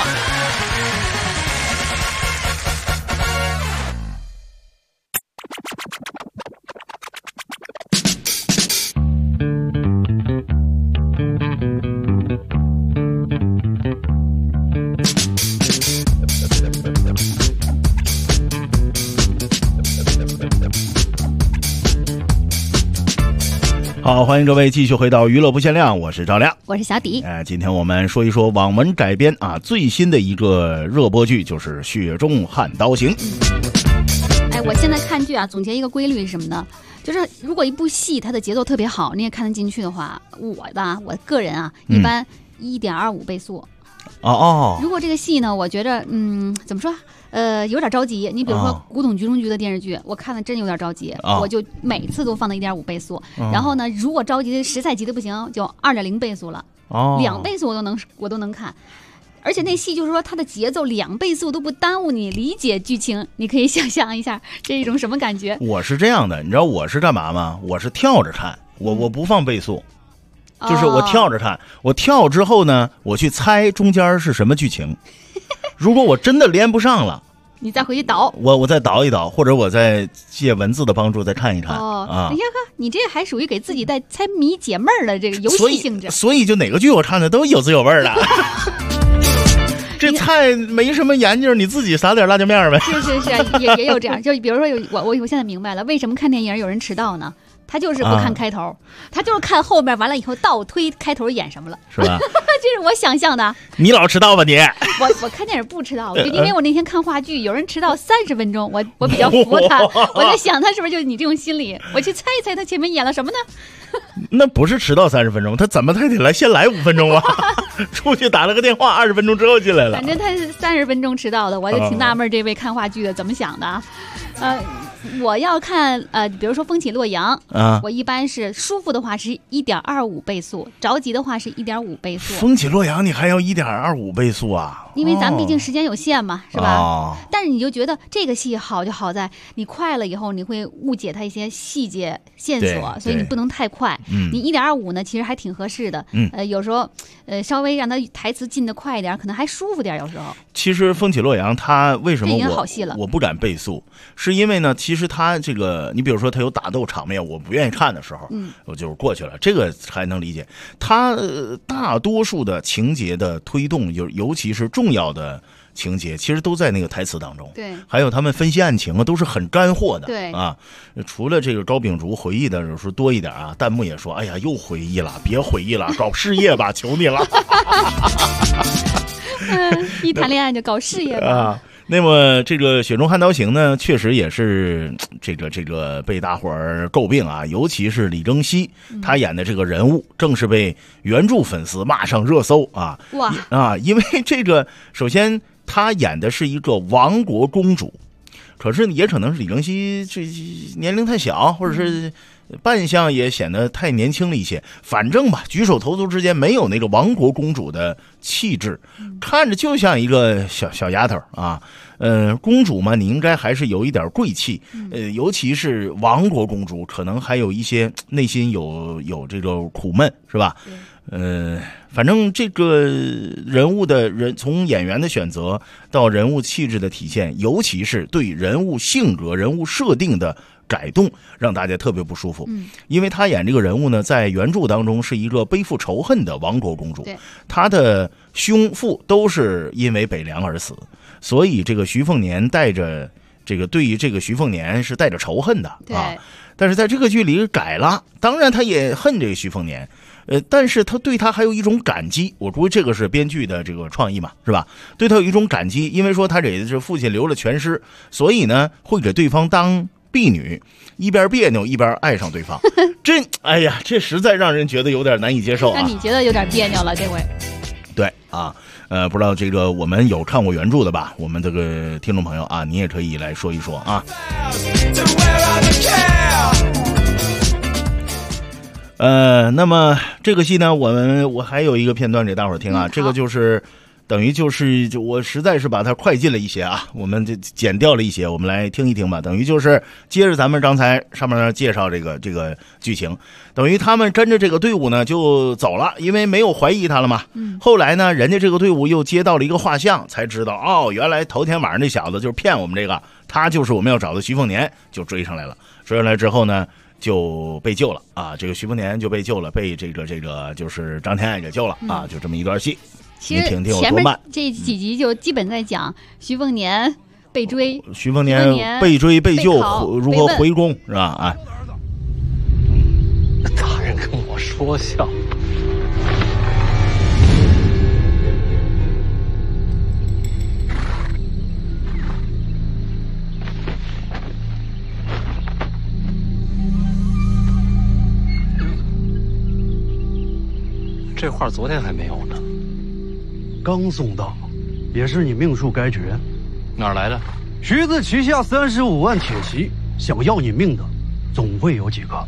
好，欢迎各位继续回到娱乐不限量，我是赵亮， 我是小迪。 今天我们说一说网文改编最新的一个热播剧就是《雪中悍刀行》。 我现在看剧总结一个规律是什么呢？就是如果一部戏它的节奏特别好，你也看得进去的话，我个人一般1.25倍速。如果这个戏呢，我觉着怎么说？有点着急。你比如说《古董局中局》的电视剧，我看的真有点着急，我就每次都放到1.5倍速。然后呢，如果着急的实在急的不行，就2.0倍速了。2倍速我都能看。而且那戏就是说它的节奏2倍速都不耽误你理解剧情，你可以想象一下这是一种什么感觉。 我是这样的，你知道我是干嘛吗？我是跳着看，我不放倍速。就是我跳着看，我跳之后呢，我去猜中间是什么剧情。如果我真的连不上了， 你再回去导， 我再导一导，或者我再借文字的帮助再看一看。 你看看，你这还属于给自己在猜谜解闷的这个游戏性质。 所以就哪个剧我看的都有滋有味的。这菜没什么研究，你自己撒点辣椒面呗。 是，也有这样。就比如说我现在明白了，为什么看电影有人迟到呢？他就是不看开头，他就是看后面，完了以后倒推开头演什么了， 是吧？ 这是我想象的。 你老迟到吧你？ 我看电影不迟到，因为我那天看话剧，有人迟到30分钟，我比较服他，我在想他是不是就是你这种心理？我去猜一猜他前面演了什么呢？ 那不是迟到30分钟，他怎么他得先来5分钟啊？出去打了个电话，20分钟之后进来了。 反正他是30分钟迟到的，我就挺纳闷这位看话剧的怎么想的。我要看比如说《风起洛阳》我一般是舒服的话是1.25倍速，着急的话是1.5倍速。 《风起洛阳》你还要1.25倍速啊？ 因为咱们毕竟时间有限嘛，是吧？但是你就觉得这个戏好就好在你快了以后，你会误解它一些细节线索，所以你不能太快。你1.25呢，其实还挺合适的。有时候稍微让它台词进得快一点，可能还舒服点。有时候其实《风起洛阳》它为什么我不敢倍速，是因为呢，其实它这个你比如说它有打斗场面，我不愿意看的时候，我就是过去了，这个还能理解。它大多数的情节的推动，尤其是重要的情节，其实都在那个台词当中。 对， 还有他们分析案情都是很干货的。 对除了这个高秉烛回忆的有时候多一点弹幕也说：“哎呀，又回忆了，别回忆了，搞事业吧，求你了。” 一谈恋爱就搞事业吧。 那么这个《雪中悍刀行》呢，确实也是这个被大伙儿诟病尤其是李庚希，他演的这个人物正是被原著粉丝骂上热搜因为这个首先他演的是一个亡国公主，可是也可能是李庚希这年龄太小，或者是扮相也显得太年轻了一些，反正吧，举手投足之间没有那个亡国公主的气质，看着就像一个小丫头公主嘛，你应该还是有一点贵气，尤其是亡国公主，可能还有一些内心有这个苦闷，是吧？反正这个人物的从演员的选择到人物气质的体现，尤其是对人物性格、人物设定的改动，让大家特别不舒服。因为他演这个人物呢，在原著当中是一个背负仇恨的亡国公主，她的兄父都是因为北凉而死，所以这个徐凤年带着对于这个徐凤年是带着仇恨的但是在这个剧里改了，当然他也恨这个徐凤年。 但是他对他还有一种感激，我估计这个是编剧的这个创意嘛，是吧？对他有一种感激，因为说他这是父亲留了全尸，所以呢会给对方当婢女，一边别扭一边爱上对方。哎呀，这实在让人觉得有点难以接受啊。 那你觉得有点别扭了这回？ 对啊，不知道这个我们有看过原著的吧？我们这个听众朋友啊，你也可以来说一说啊。那么这个戏呢，我还有一个片段给大伙儿听啊，这个就是等于就是我实在是把它快进了一些啊，我们就剪掉了一些，我们来听一听吧。等于就是接着咱们刚才上面介绍这个剧情，等于他们跟着这个队伍呢就走了，因为没有怀疑他了嘛。后来呢，人家这个队伍又接到了一个画像，才知道哦，原来头天晚上那小子就是骗我们这个，他就是我们要找的徐凤年，就追上来了。追上来之后呢，就被救了啊！这个徐凤年就被救了，被这个就是张天爱给救了啊！就这么一段戏。 其实前面这几集就基本在讲徐凤年被追， 徐凤年被追被救，如何回宫是吧？啊！ 大人跟我说笑。这画昨天还没有呢， 刚送到，也是你命数该绝。 哪儿来的？ 徐子旗下35万铁骑，想要你命的，总会有几个。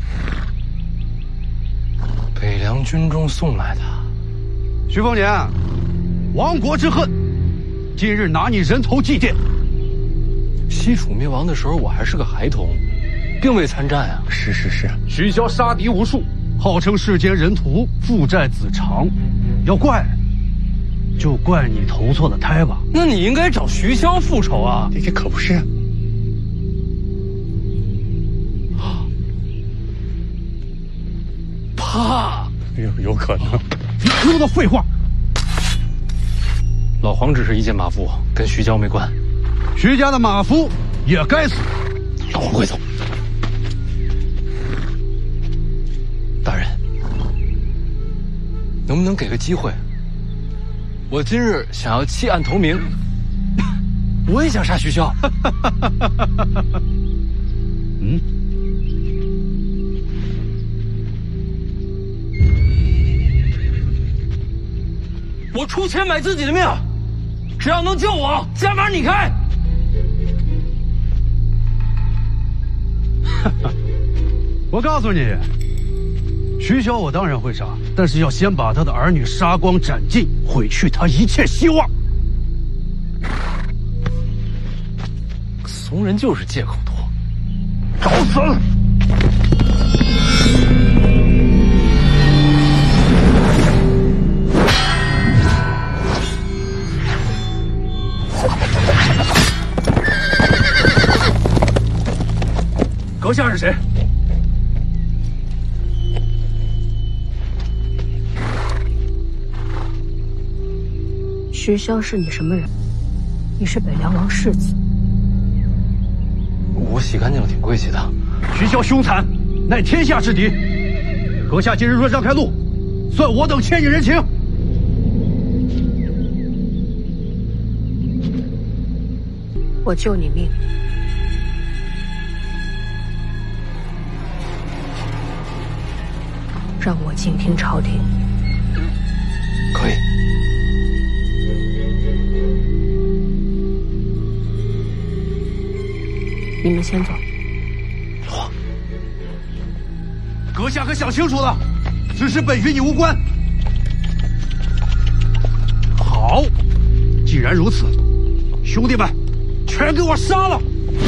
北凉军中送来的。 徐凤年，亡国之恨，今日拿你人头祭奠。 西楚灭亡的时候，我还是个孩童，并未参战啊。 是。徐骁杀敌无数，号称世间人屠，父债子偿，要怪就怪你投错了胎吧。 那你应该找徐骁复仇啊。 这可不是。 怕有可能。那么多废话。 老黄只是一介马夫，跟徐骁没关。 徐家的马夫也该死。 老黄快走。大人，能不能给个机会？我今日想要弃暗投明，我也想杀徐骁。我出钱买自己的命，只要能救我，加码你开。 我告诉你，徐骁我当然会杀，但是要先把他的儿女杀光斩尽，毁去他一切希望。 怂人就是借口多， 找死！阁下是谁？ 徐骁是你什么人？你是北凉王世子。 我洗干净了，挺贵气的。 徐骁凶残，乃天下之敌。阁下今日若让开路，算我等欠你人情。 我救你命，让我静听朝廷。 可以。 你们先走。 阁下可想清楚了，此事本与你无关。好，既然如此，兄弟们，全给我杀了！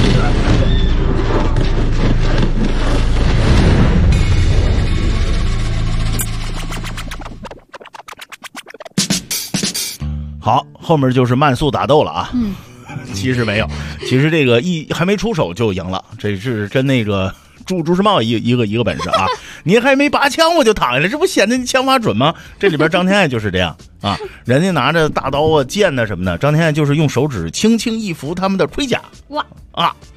好，后面就是慢速打斗了啊。其实没有，其实这个还没出手就赢了，这是跟那个朱时茂一个本事啊！你还没拔枪我就躺下来，这不显得你枪法准吗？这里边张天爱就是这样啊，人家拿着大刀啊、剑啊什么的，张天爱就是用手指轻轻一拂他们的盔甲， 哇啊，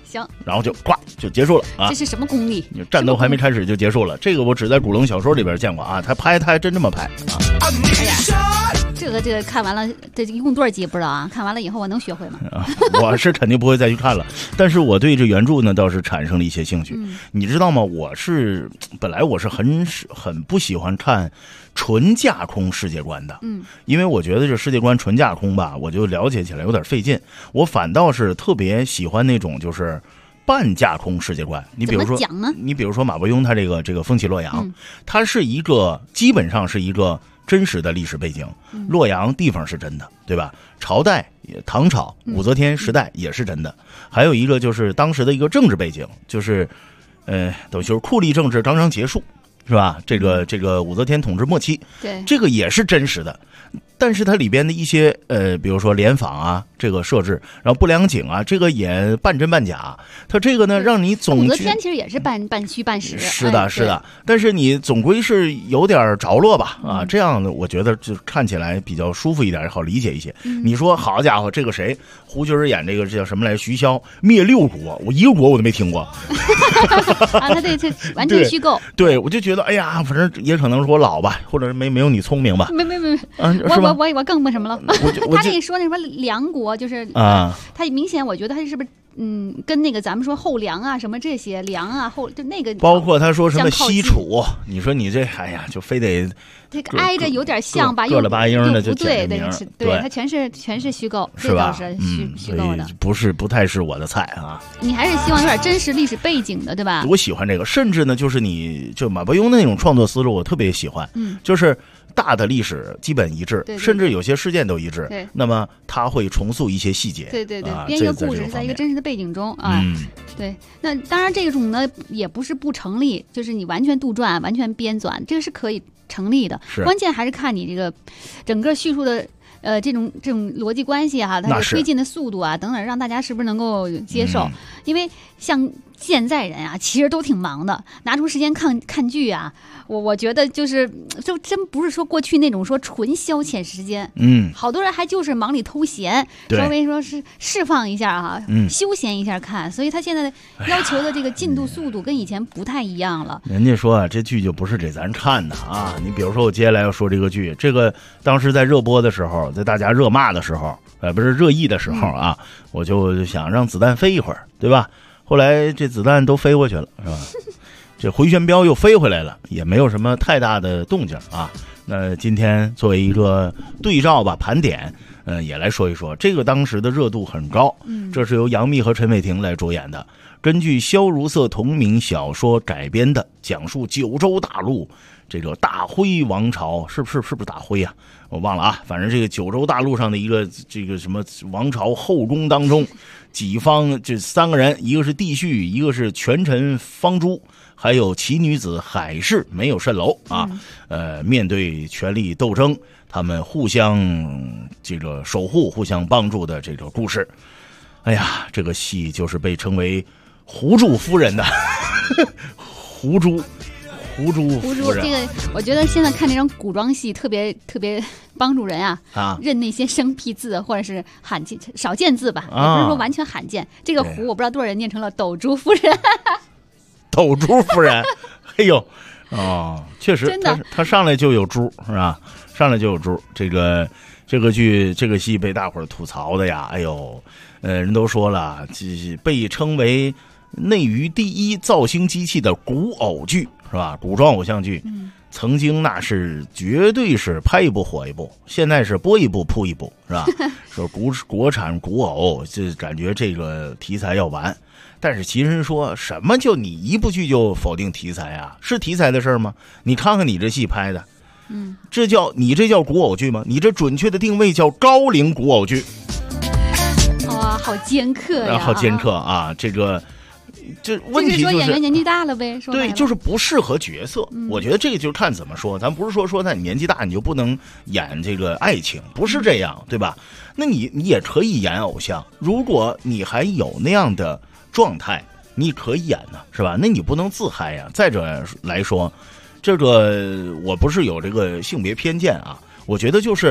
行， 然后就呱就结束了啊！ 这是什么功力？ 战斗还没开始就结束了，这个我只在古龙小说里边见过啊，他拍他还真这么拍啊！ 哎呀，这个看完了，这一共多少集不知道啊？看完了以后我能学会吗？ 我是肯定不会再去看了，但是我对这原著呢倒是产生了一些兴趣。你知道吗？本来我是很不喜欢看纯架空世界观的，因为我觉得这世界观纯架空吧，我就了解起来有点费劲。我反倒是特别喜欢那种就是半架空世界观。你比如说，你比如说马伯庸他这个风起洛阳，它是一个基本上是一个真实的历史背景，洛阳地方是真的，对吧？朝代唐朝武则天时代也是真的，还有一个就是当时的一个政治背景，就是等于就是酷吏政治刚刚结束，是吧？这个武则天统治末期， 对， 这个也是真实的。但是它里边的一些比如说联访啊，这个设置，然后不良警啊，这个也半真半假。它这个呢，让你总武则天其实也是半虚半实。 是的，是的。但是你总归是有点着落吧？啊，这样的我觉得就看起来比较舒服一点，好理解一些。你说好家伙，这个谁胡军演这个叫什么来？徐骁灭6国，我一个国我都没听过。 啊，他这完全虚构。 对，我就觉得哎呀，反正也可能是我老吧，或者是没有你聪明吧。 没， 是吧？ 我更那什么了？他这说那什么梁国，就是他明显我觉得他是不是跟那个咱们说后梁啊什么这些梁啊后就那个， 包括他说什么西楚，你说你这哎呀就非得这个挨着有点像吧， 又了八音的就对， 对， 他全是虚构， 是吧？ 这倒是虚构的， 不太是我的菜啊。 你还是希望有点真实历史背景的，对吧？ 我喜欢这个，甚至呢，就是就马伯庸的那种创作思路，我特别喜欢，就是大的历史基本一致，甚至有些事件都一致。 对， 那么他会重塑一些细节。 对，编一个故事在一个真实的背景中啊。对，那当然这种呢也不是不成立，就是你完全杜撰、完全编纂，这个是可以成立的。关键还是看你这个整个叙述的这种逻辑关系啊，它的推进的速度啊等等，让大家是不是能够接受？因为像现在人啊，其实都挺忙的，拿出时间看剧啊，我觉得就真不是说过去那种说纯消遣时间，好多人还就是忙里偷闲，稍微说是释放一下哈，休闲一下看，所以他现在要求的这个进度速度跟以前不太一样了。 人家说啊，这剧就不是给咱看的啊，你比如说我接下来要说这个剧，这个当时在热播的时候，在大家热骂的时候，不是热议的时候啊，我就想让子弹飞一会儿，对吧？后来这子弹都飞过去了，是吧？这回旋镖又飞回来了，也没有什么太大的动静啊。那今天作为一个对照吧，盘点，也来说一说这个当时的热度很高。这是由杨幂和陈伟霆来主演的，根据萧如瑟同名小说改编的，讲述九州大陆这个大辉王朝，是不是大辉啊？我忘了啊，反正这个九州大陆上的一个这个什么王朝后宫当中，几方这3个人，一个是帝婿，一个是权臣方珠，还有奇女子海氏没有蜃楼啊。面对权力斗争，他们互相这个守护、互相帮助的这个故事。哎呀，这个戏就是被称为胡珠夫人的胡珠夫人。 这个我觉得现在看这种古装戏特别帮助人啊，认那些生僻字或者是少见字吧，也不是说完全罕见。这个胡我不知道多少人念成了斗珠夫人。 斗珠夫人，哎呦，确实， 真的， 他上来就有珠是吧？上来就有珠。这个剧这个戏被大伙儿吐槽的呀，哎呦，人都说了，被称为内娱第一造星机器的古偶剧。是吧？古装偶像剧，曾经那是绝对是拍一部火一部，现在是播一部扑一部，是吧？说国产古偶，就感觉这个题材要完。但是其实说什么就你一部剧就否定题材啊？是题材的事吗？你看看你这戏拍的，这叫古偶剧吗？你这准确的定位叫高龄古偶剧。 哇，好尖刻呀！ 好尖刻啊！这问题就是说演员年纪大了呗， 对，就是不适合角色。我觉得这个就是看怎么说，咱不是说他你年纪大你就不能演这个爱情，不是这样，对吧？那你也可以演偶像，如果你还有那样的状态，你可以演呢，是吧？那你不能自嗨呀。再者来说，这个我不是有这个性别偏见啊，我觉得就是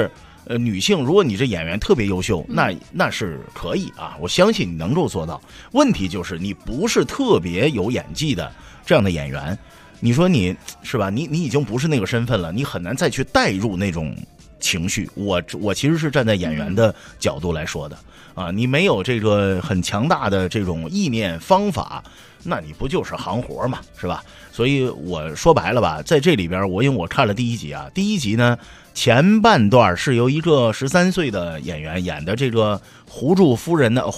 女性，如果你这演员特别优秀，那是可以啊，我相信你能够做到。问题就是你不是特别有演技的这样的演员，你说你是吧？你已经不是那个身份了，你很难再去带入那种情绪。我其实是站在演员的角度来说的啊，你没有这个很强大的这种意念方法，那你不就是行活嘛，是吧？所以我说白了吧，在这里边因为我看了第一集啊，第一集呢前半段是由一个13岁的演员演的这个胡祝夫人的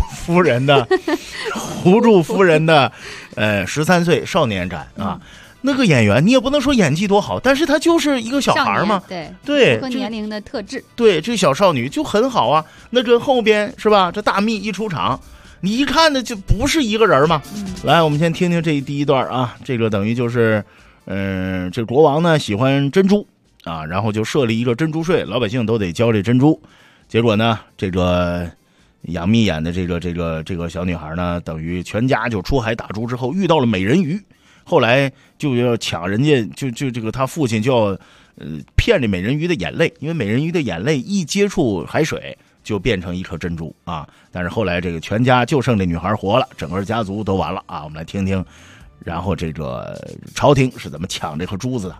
13岁少年展啊。那个演员你也不能说演技多好，但是他就是一个小孩嘛，对， 和年龄的特质， 对，这小少女就很好啊。那这后边是吧？这大蜜一出场，你一看呢就不是一个人嘛。来，我们先听听这第一段啊，这个等于就是，这国王呢喜欢珍珠啊，然后就设立一个珍珠税，老百姓都得交这珍珠。结果呢，这个杨幂演的这个小女孩呢，等于全家就出海打猪之后遇到了美人鱼。后来就要抢人家，就这个他父亲就要骗这美人鱼的眼泪，因为美人鱼的眼泪一接触海水就变成一颗珍珠啊。但是后来这个全家就剩这女孩活了，整个家族都完了啊。我们来听听，然后这个朝廷是怎么抢这颗珠子的。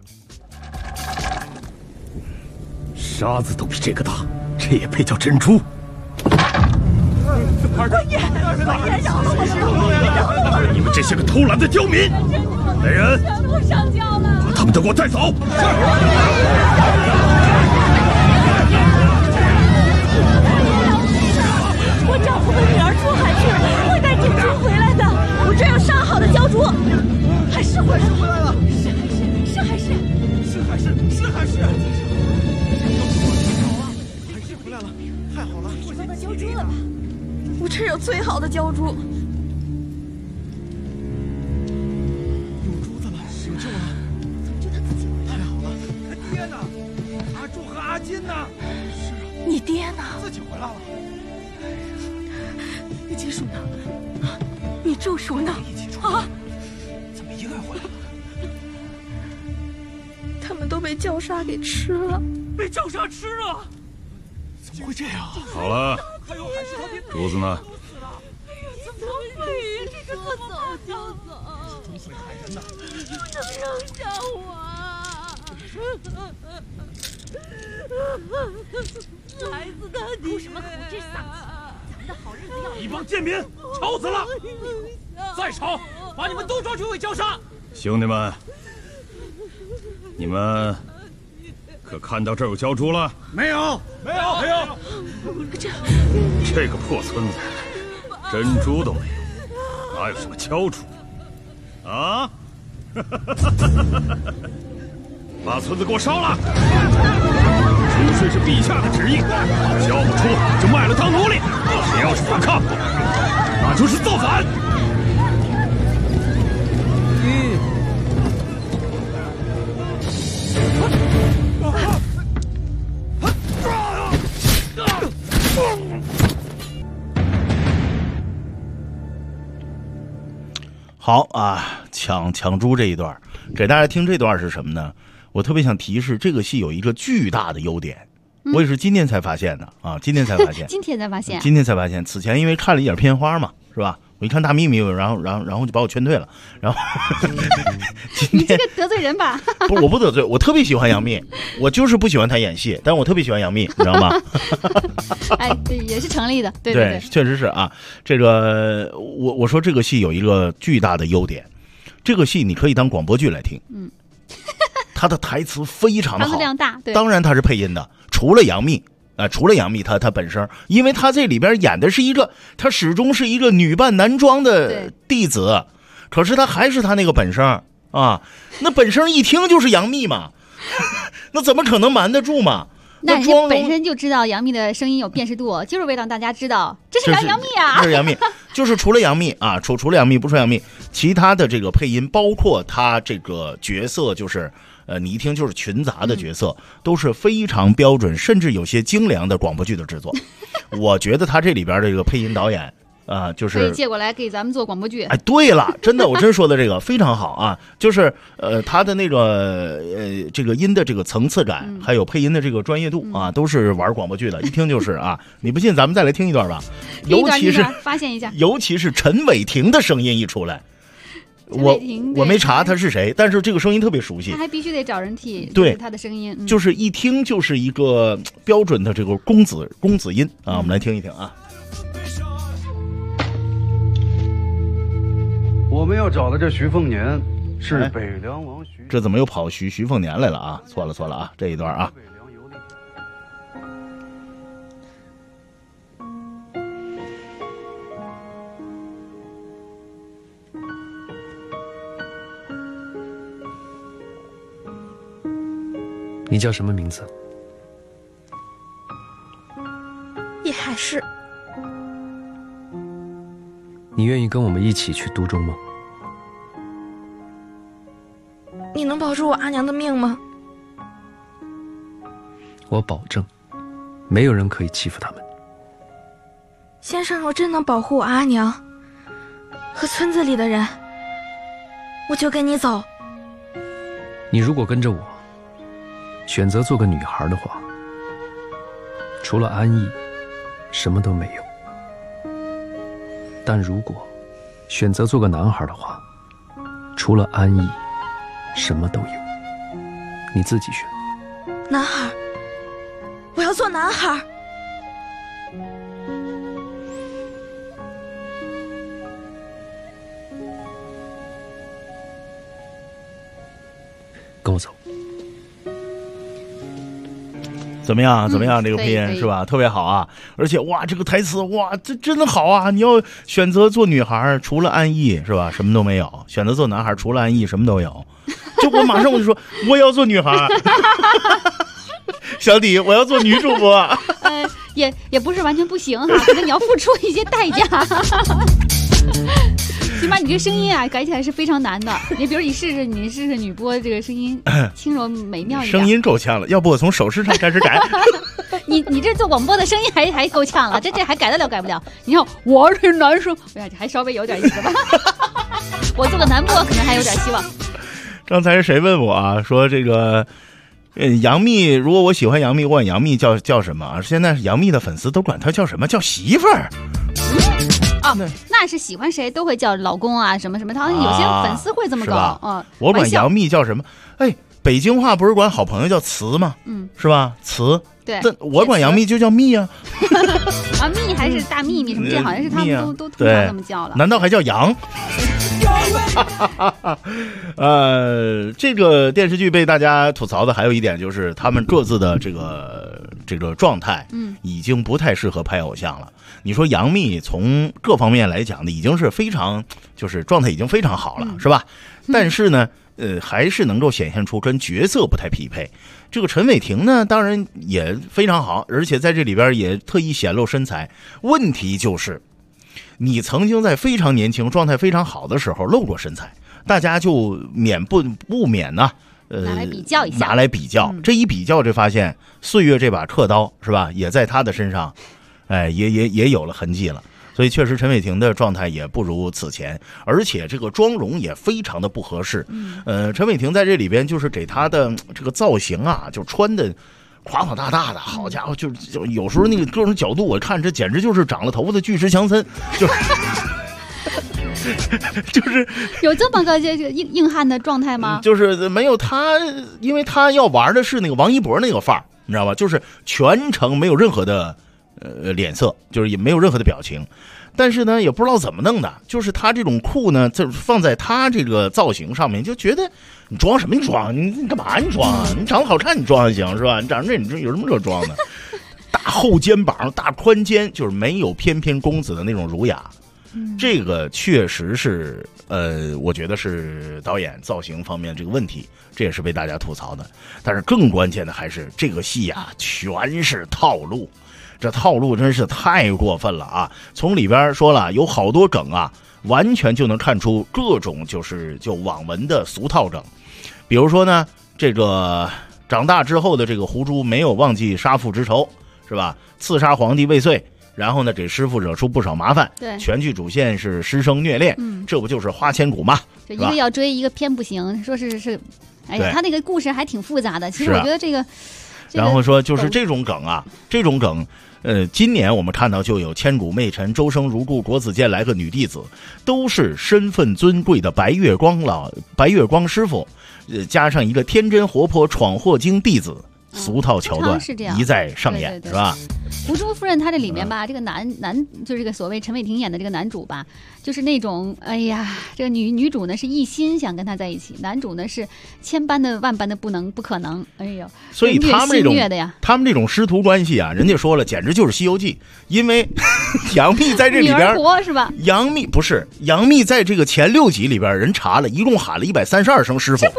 沙子都比这个大，这也配叫珍珠？你们这些个偷懒的刁民！来人，把他们都给我带走！ 我丈夫和女儿出海去了，会带珍珠回来的。我这有上好的胶珠，海狮回来了，是海狮，是海狮，是海狮。海狮回来了，太好了！我找到胶珠了吧？我这有最好的胶珠。你爹呢？自己回来了。你金属呢？你周叔呢？啊？怎么一个人回来了？他们都被绞杀给吃了。被绞杀吃了？怎么会这样？ 好了，珠子呢？ 哎呀，怎么会呀？这是说走就走。怎么会害人呢？你们怎么扔下我啊？孩子的你哭什么哭？这丧气！咱们的好日子要一帮贱民，吵死了！再吵，把你们都抓去为绞杀！兄弟们，你们可看到这儿有胶珠了？ 没有， 没有，没有。这个破村子，珍珠都没有，哪有什么胶珠啊？把村子给我烧了！珠税是陛下的旨意，交不出就卖了当奴隶。谁要是反抗，那就是造反。 好啊，抢珠这一段，给大家听这段是什么呢？我特别想提示，这个戏有一个巨大的优点，我也是今天才发现的啊！今天才发现， 今天才发现， 今天才发现。此前因为看了一点片花嘛，是吧？我一看大秘密，然后就把我劝退了。然后你这个得罪人吧？ 不，我不得罪，我特别喜欢杨幂，我就是不喜欢她演戏，但我特别喜欢杨幂，你知道吗？ 哎，对，也是成立的，对， 确实是啊。这个我说这个戏有一个巨大的优点，这个戏你可以当广播剧来听，他的台词非常的好， 含量大，对， 当然他是配音的，除了杨幂，他本身，因为他这里边演的是一个，他始终是一个女扮男装的弟子，可是他还是他那个本声啊，那本声一听就是杨幂嘛，那怎么可能瞒得住嘛？ 那人家本身就知道杨幂的声音有辨识度，就是为了让大家知道这是杨幂啊， 这是杨幂，就是除了杨幂啊，除了杨幂不说杨幂，其他的这个配音，包括他这个角色，就是你一听就是群杂的角色，都是非常标准，甚至有些精良的广播剧的制作。我觉得他这里边这个配音导演就是可以借过来给咱们做广播剧。 哎，对了，真的，我真说的这个非常好啊，就是他的那个这个音的这个层次感，还有配音的这个专业度啊，都是玩广播剧的，一听就是啊。你不信，咱们再来听一段吧。尤其是发现一下， 尤其是陈伟霆的声音一出来，我没查他是谁，但是这个声音特别熟悉。 他还必须得找人替， 对他的声音， 就是一听就是一个标准的这个公子音啊。我们来听一听啊。 我们要找的这徐凤年是北凉王徐， 这怎么又跑徐凤年来了啊？错了啊，这一段啊。 你叫什么名字？ 叶海市。 你愿意跟我们一起去都中吗？ 你能保住我阿娘的命吗？ 我保证，没有人可以欺负他们。 先生若真能保护我阿娘和村子里的人，我就跟你走。 你如果跟着我，选择做个女孩的话，除了安逸，什么都没有。但如果选择做个男孩的话，除了安逸，什么都有。你自己选。 男孩，我要做男孩。 跟我走。 怎么样？这个配音是吧？特别好啊！而且哇，这个台词哇，这真的好啊！你要选择做女孩，除了安逸是吧，什么都没有；选择做男孩，除了安逸，什么都有。就我马上我就说，我要做女孩。小弟，我要做女主播。 也不是完全不行哈，可能你要付出一些代价。起码你这声音啊，改起来是非常难的。你比如你试试女播这个声音轻柔美妙一点。 声音够呛了，要不我从手势上开始改。 你这做广播的声音还够呛了，这还改得了改不了？你看我是男生，还稍微有点意思吧。我做个男播可能还有点希望。 刚才是谁问我啊？说这个杨幂，如果我喜欢杨幂，我管杨幂叫什么啊？现在杨幂的粉丝都管她叫什么？叫媳妇儿。 那是喜欢谁都会叫老公啊，什么什么，好像有些粉丝会这么搞。 我管杨幂叫什么？北京话不是管好朋友叫慈吗？是吧？慈。 对， 我管杨幂就叫蜜啊。 蜜还是大秘密什么？这好像是他们都通常这么叫了。 难道还叫杨？这个电视剧被大家吐槽的还有一点就是他们各自的这个状态，已经不太适合拍偶像了。你说杨幂从各方面来讲呢，已经是非常就是状态已经非常好了，是吧？但是呢，还是能够显现出跟角色不太匹配。这个陈伟霆呢，当然也非常好，而且在这里边也特意显露身材。问题就是，你曾经在非常年轻、状态非常好的时候露过身材，大家就不免呢， 拿来比较一下， 拿来比较，这一比较就发现岁月这把刻刀是吧，也在他的身上，也有了痕迹了。所以确实陈伟霆的状态也不如此前，而且这个妆容也非常的不合适。陈伟霆在这里边就是给他的这个造型啊，就穿的垮大大的，好家伙，就有时候那个各种角度，我看这简直就是长了头发的巨石强森，就是有这么个硬汉的状态吗？ 就是没有他，因为他要玩的是那个王一博那个范儿，你知道吧？就是全程没有任何的脸色，就是也没有任何的表情。但是呢，也不知道怎么弄的，就是他这种酷呢，就放在他这个造型上面，就觉得你装什么？你装你干嘛？你装啊？你长得好看，你装还行是吧？你长成这你有什么可装的？大厚肩膀、大宽肩，就是没有翩翩公子的那种儒雅。这个确实是我觉得是导演造型方面这个问题，这也是被大家吐槽的。但是更关键的还是这个戏啊，全是套路。这套路真是太过分了啊！从里边说了有好多梗啊，完全就能看出各种就网文的俗套梗。比如说呢，这个长大之后的这个胡珠没有忘记杀父之仇，是吧？刺杀皇帝未遂， 然后呢给师傅惹出不少麻烦。 对， 全剧主线是师生虐恋，这不就是花千骨吗？ 就一个要追，一个偏不行，说是，哎呀，他那个故事还挺复杂的。其实我觉得这个， 然后说就是这种梗啊，这种梗。今年我们看到就有千古媚臣、周生如故、国子监来个女弟子，都是身份尊贵的白月光师傅，加上一个天真活泼闯祸精弟子，俗套桥段一再上演，是吧？ 胡珠夫人她这里面吧，这个男就是这个所谓陈伟霆演的这个男主吧，就是那种哎呀，这个女主呢是一心想跟他在一起，男主呢是千般的万般的不可能，哎呦， 所以他们这种师徒关系啊，人家说了，简直就是《西游记》，因为杨幂在这里边，女儿国是吧？ 杨幂在这个前6集里边，人查了一共喊了132声师傅。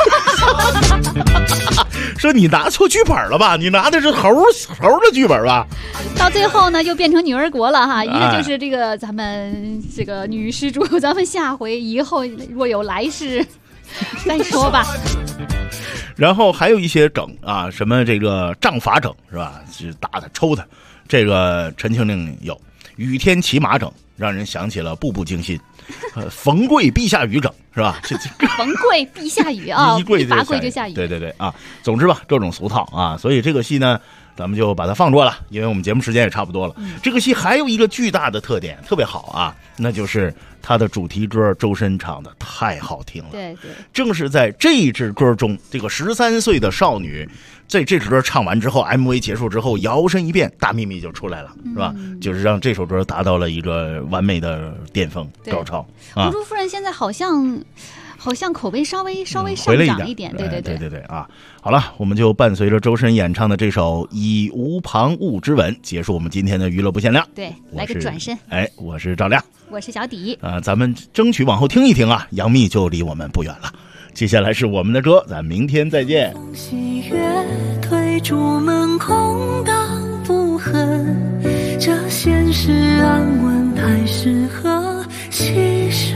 说你拿错剧本了吧？你拿的是猴的剧本吧？ 到最后呢，又变成女儿国了哈。一个就是这个咱们这个女施主，咱们下回以后若有来世再说吧。 然后还有一些梗啊，什么这个杖法整是吧？是打他抽他，这个陈情令有雨天骑马整，让人想起了步步惊心。冯贵必下雨整是吧？ 冯贵必下雨啊，一罚跪就下雨。 对啊，总之吧，各种俗套啊，所以这个戏呢，咱们就把它放过了，因为我们节目时间也差不多了。这个戏还有一个巨大的特点，特别好啊，那就是它的主题歌周深唱的太好听了。 对， 正是在这支歌中，这个13岁的少女在这首歌唱完之后 ，MV 结束之后，摇身一变，大秘密就出来了，是吧？就是让这首歌达到了一个完美的巅峰高潮。 胡珠夫人现在好像口碑稍微上涨一点，对啊！好了，我们就伴随着周深演唱的这首《以无旁骛之吻》结束我们今天的娱乐不限量。 对，来个转身。 我是赵亮， 我是小迪咱们争取往后听一听啊，杨幂就离我们不远了。接下来是我们的歌，咱明天再见。 喜悦推出门空荡不恨，这现实安稳太适合牺牲。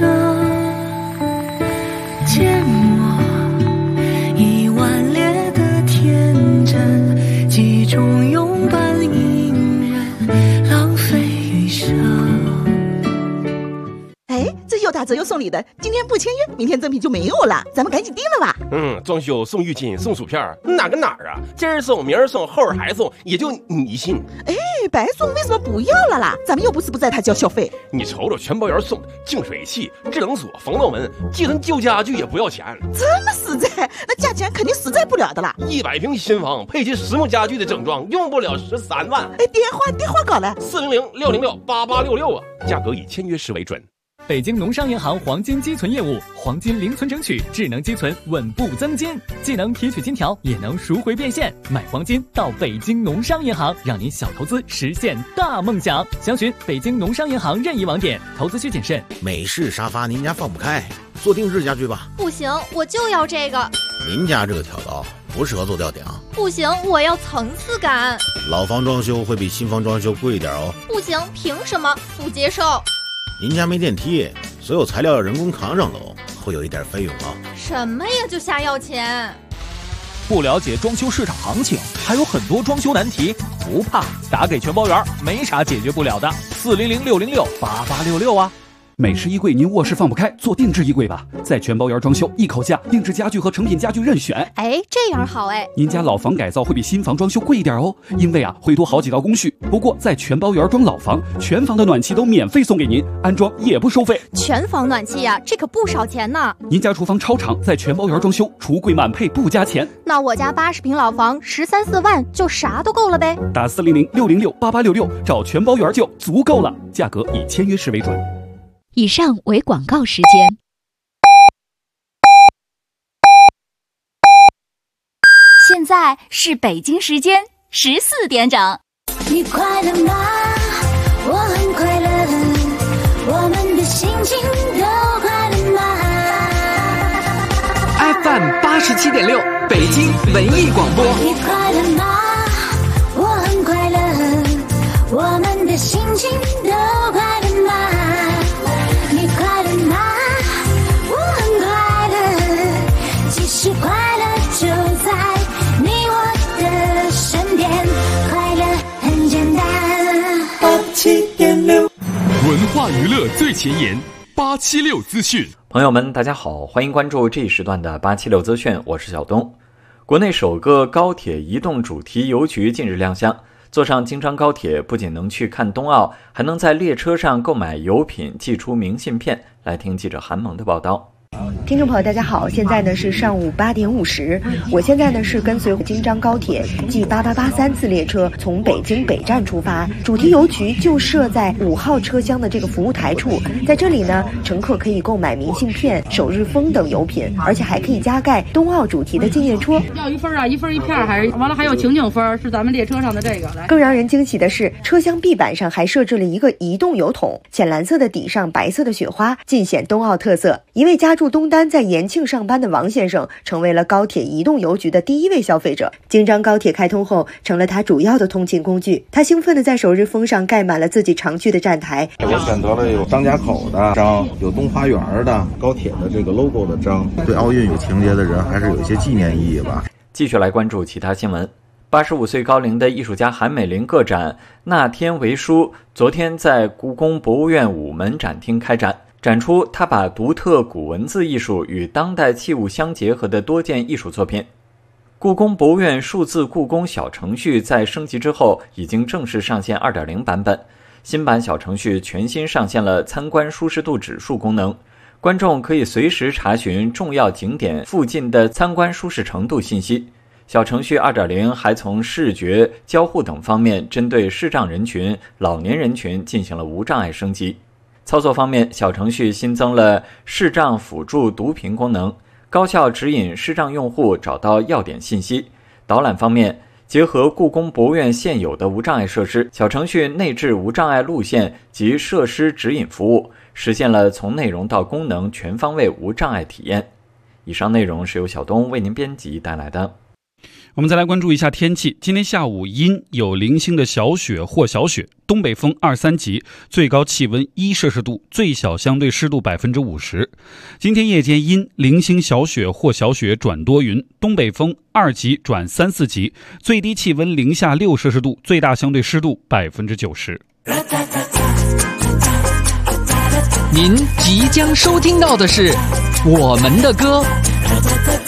缄默已顽劣的天真，几种拥伴隐忍，浪费余生。 这又打折又送礼的，今天不签约，明天赠品就没有了，咱们赶紧订了吧。 装修送浴巾送薯片，哪跟哪儿啊？今儿送明儿送后儿还送，也就你信。 白送为什么不要了啦？咱们又不是不在他交小费。 你瞅瞅全包园送的净水器、制冷锁、防盗门，寄存旧家具也不要钱， 这么实在，那价钱肯定实在不了的啦。 100平新房配齐实木家具的整装，用不了13万。 电话搞来 400-606-8866啊，价格以签约时为准。 北京农商银行黄金积存业务，黄金零存整取，智能积存，稳步增金，既能提取金条，也能赎回变现。买黄金到北京农商银行，让您小投资实现大梦想。详询北京农商银行任意网点，投资需谨慎。 美式沙发您家放不开，做定制家具吧。 不行，我就要这个。 您家这个挑高不适合做吊顶。 不行，我要层次感。 老房装修会比新房装修贵一点哦。 不行，凭什么？不接受。 您家没电梯，所有材料要人工扛上楼，会有一点费用啊。 什么呀，就瞎要钱？ 不了解装修市场行情，还有很多装修难题，不怕，打给全包园，没啥解决不了的。400-606-8866啊。 美式衣柜您卧室放不开，做定制衣柜吧，在全包园装修一口价，定制家具和成品家具任选。 这样好您家老房改造会比新房装修贵一点哦，因为会多好几道工序。不过在全包园装老房，全房的暖气都免费送给您，安装也不收费。 全房暖气呀，这可不少钱呢。 您家厨房超长，在全包园装修，橱柜满配不加钱。 那我家80平老房13-14万就啥都够了呗。 打400-606-8866找全包园就足够了，价格以签约时为准。 以上为广告时间。现在是北京时间14点整。 你快乐吗？我很快乐，我们的心情都快乐吗 ？FM 87.6，北京文艺广播。 你快乐吗？我很快乐，我们的心情都快乐吗？你快乐吗？我很快乐，其实快乐就在你我的身边，快乐很简单。 876 文化娱乐最前沿，876资讯。 朋友们，大家好，欢迎关注这一时段的876资讯，我是小东。国内首个高铁移动主题邮局近日亮相，坐上京张高铁不仅能去看冬奥，还能在列车上购买邮品，寄出明信片。来听记者韩萌的报道。 听众朋友大家好，现在呢是上午8点50，我现在呢是跟随京张高铁G8883次列车从北京北站出发，主题邮局就设在5号车厢的这个服务台处，在这里呢，乘客可以购买明信片、首日封等邮品，而且还可以加盖冬奥主题的纪念戳。 要一份啊，一份一片，还是完了还有情景分，是咱们列车上的这个。 更让人惊喜的是，车厢壁板上还设置了一个移动邮筒，浅蓝色的底上白色的雪花，尽显冬奥特色。一位家住东单在延庆上班的王先生成为了高铁移动邮局的第一位消费者。京张高铁开通后，成了他主要的通勤工具。他兴奋地在首日封上盖满了自己常去的站台。 我选择了有张家口的章，有东花园的，高铁的这个 logo 的章。对奥运有情节的人，还是有一些纪念意义吧。 继续来关注其他新闻。85岁高龄的艺术家韩美玲个展《那天为书》昨天在故宫博物院午门展厅开展，展出他把独特古文字艺术与当代器物相结合的多件艺术作品。故宫博物院数字故宫小程序在升级之后已经正式上线 2.0 版本，新版小程序全新上线了参观舒适度指数功能，观众可以随时查询重要景点附近的参观舒适程度信息。小程序 2.0 还从视觉、交互等方面针对视障人群、老年人群进行了无障碍升级。操作方面，小程序新增了视障辅助读屏功能，高效指引视障用户找到要点信息。导览方面，结合故宫博物院现有的无障碍设施，小程序内置无障碍路线及设施指引服务，实现了从内容到功能全方位无障碍体验。以上内容是由小东为您编辑带来的。 我们再来关注一下天气。今天下午阴，有零星的小雪或小雪，东北风2-3级，最高气温1摄氏度，最小相对湿度50%。今天夜间阴，零星小雪或小雪转多云，东北风2级转3-4级，最低气温零下6摄氏度，最大相对湿度90%。 您即将收听到的是我们的歌。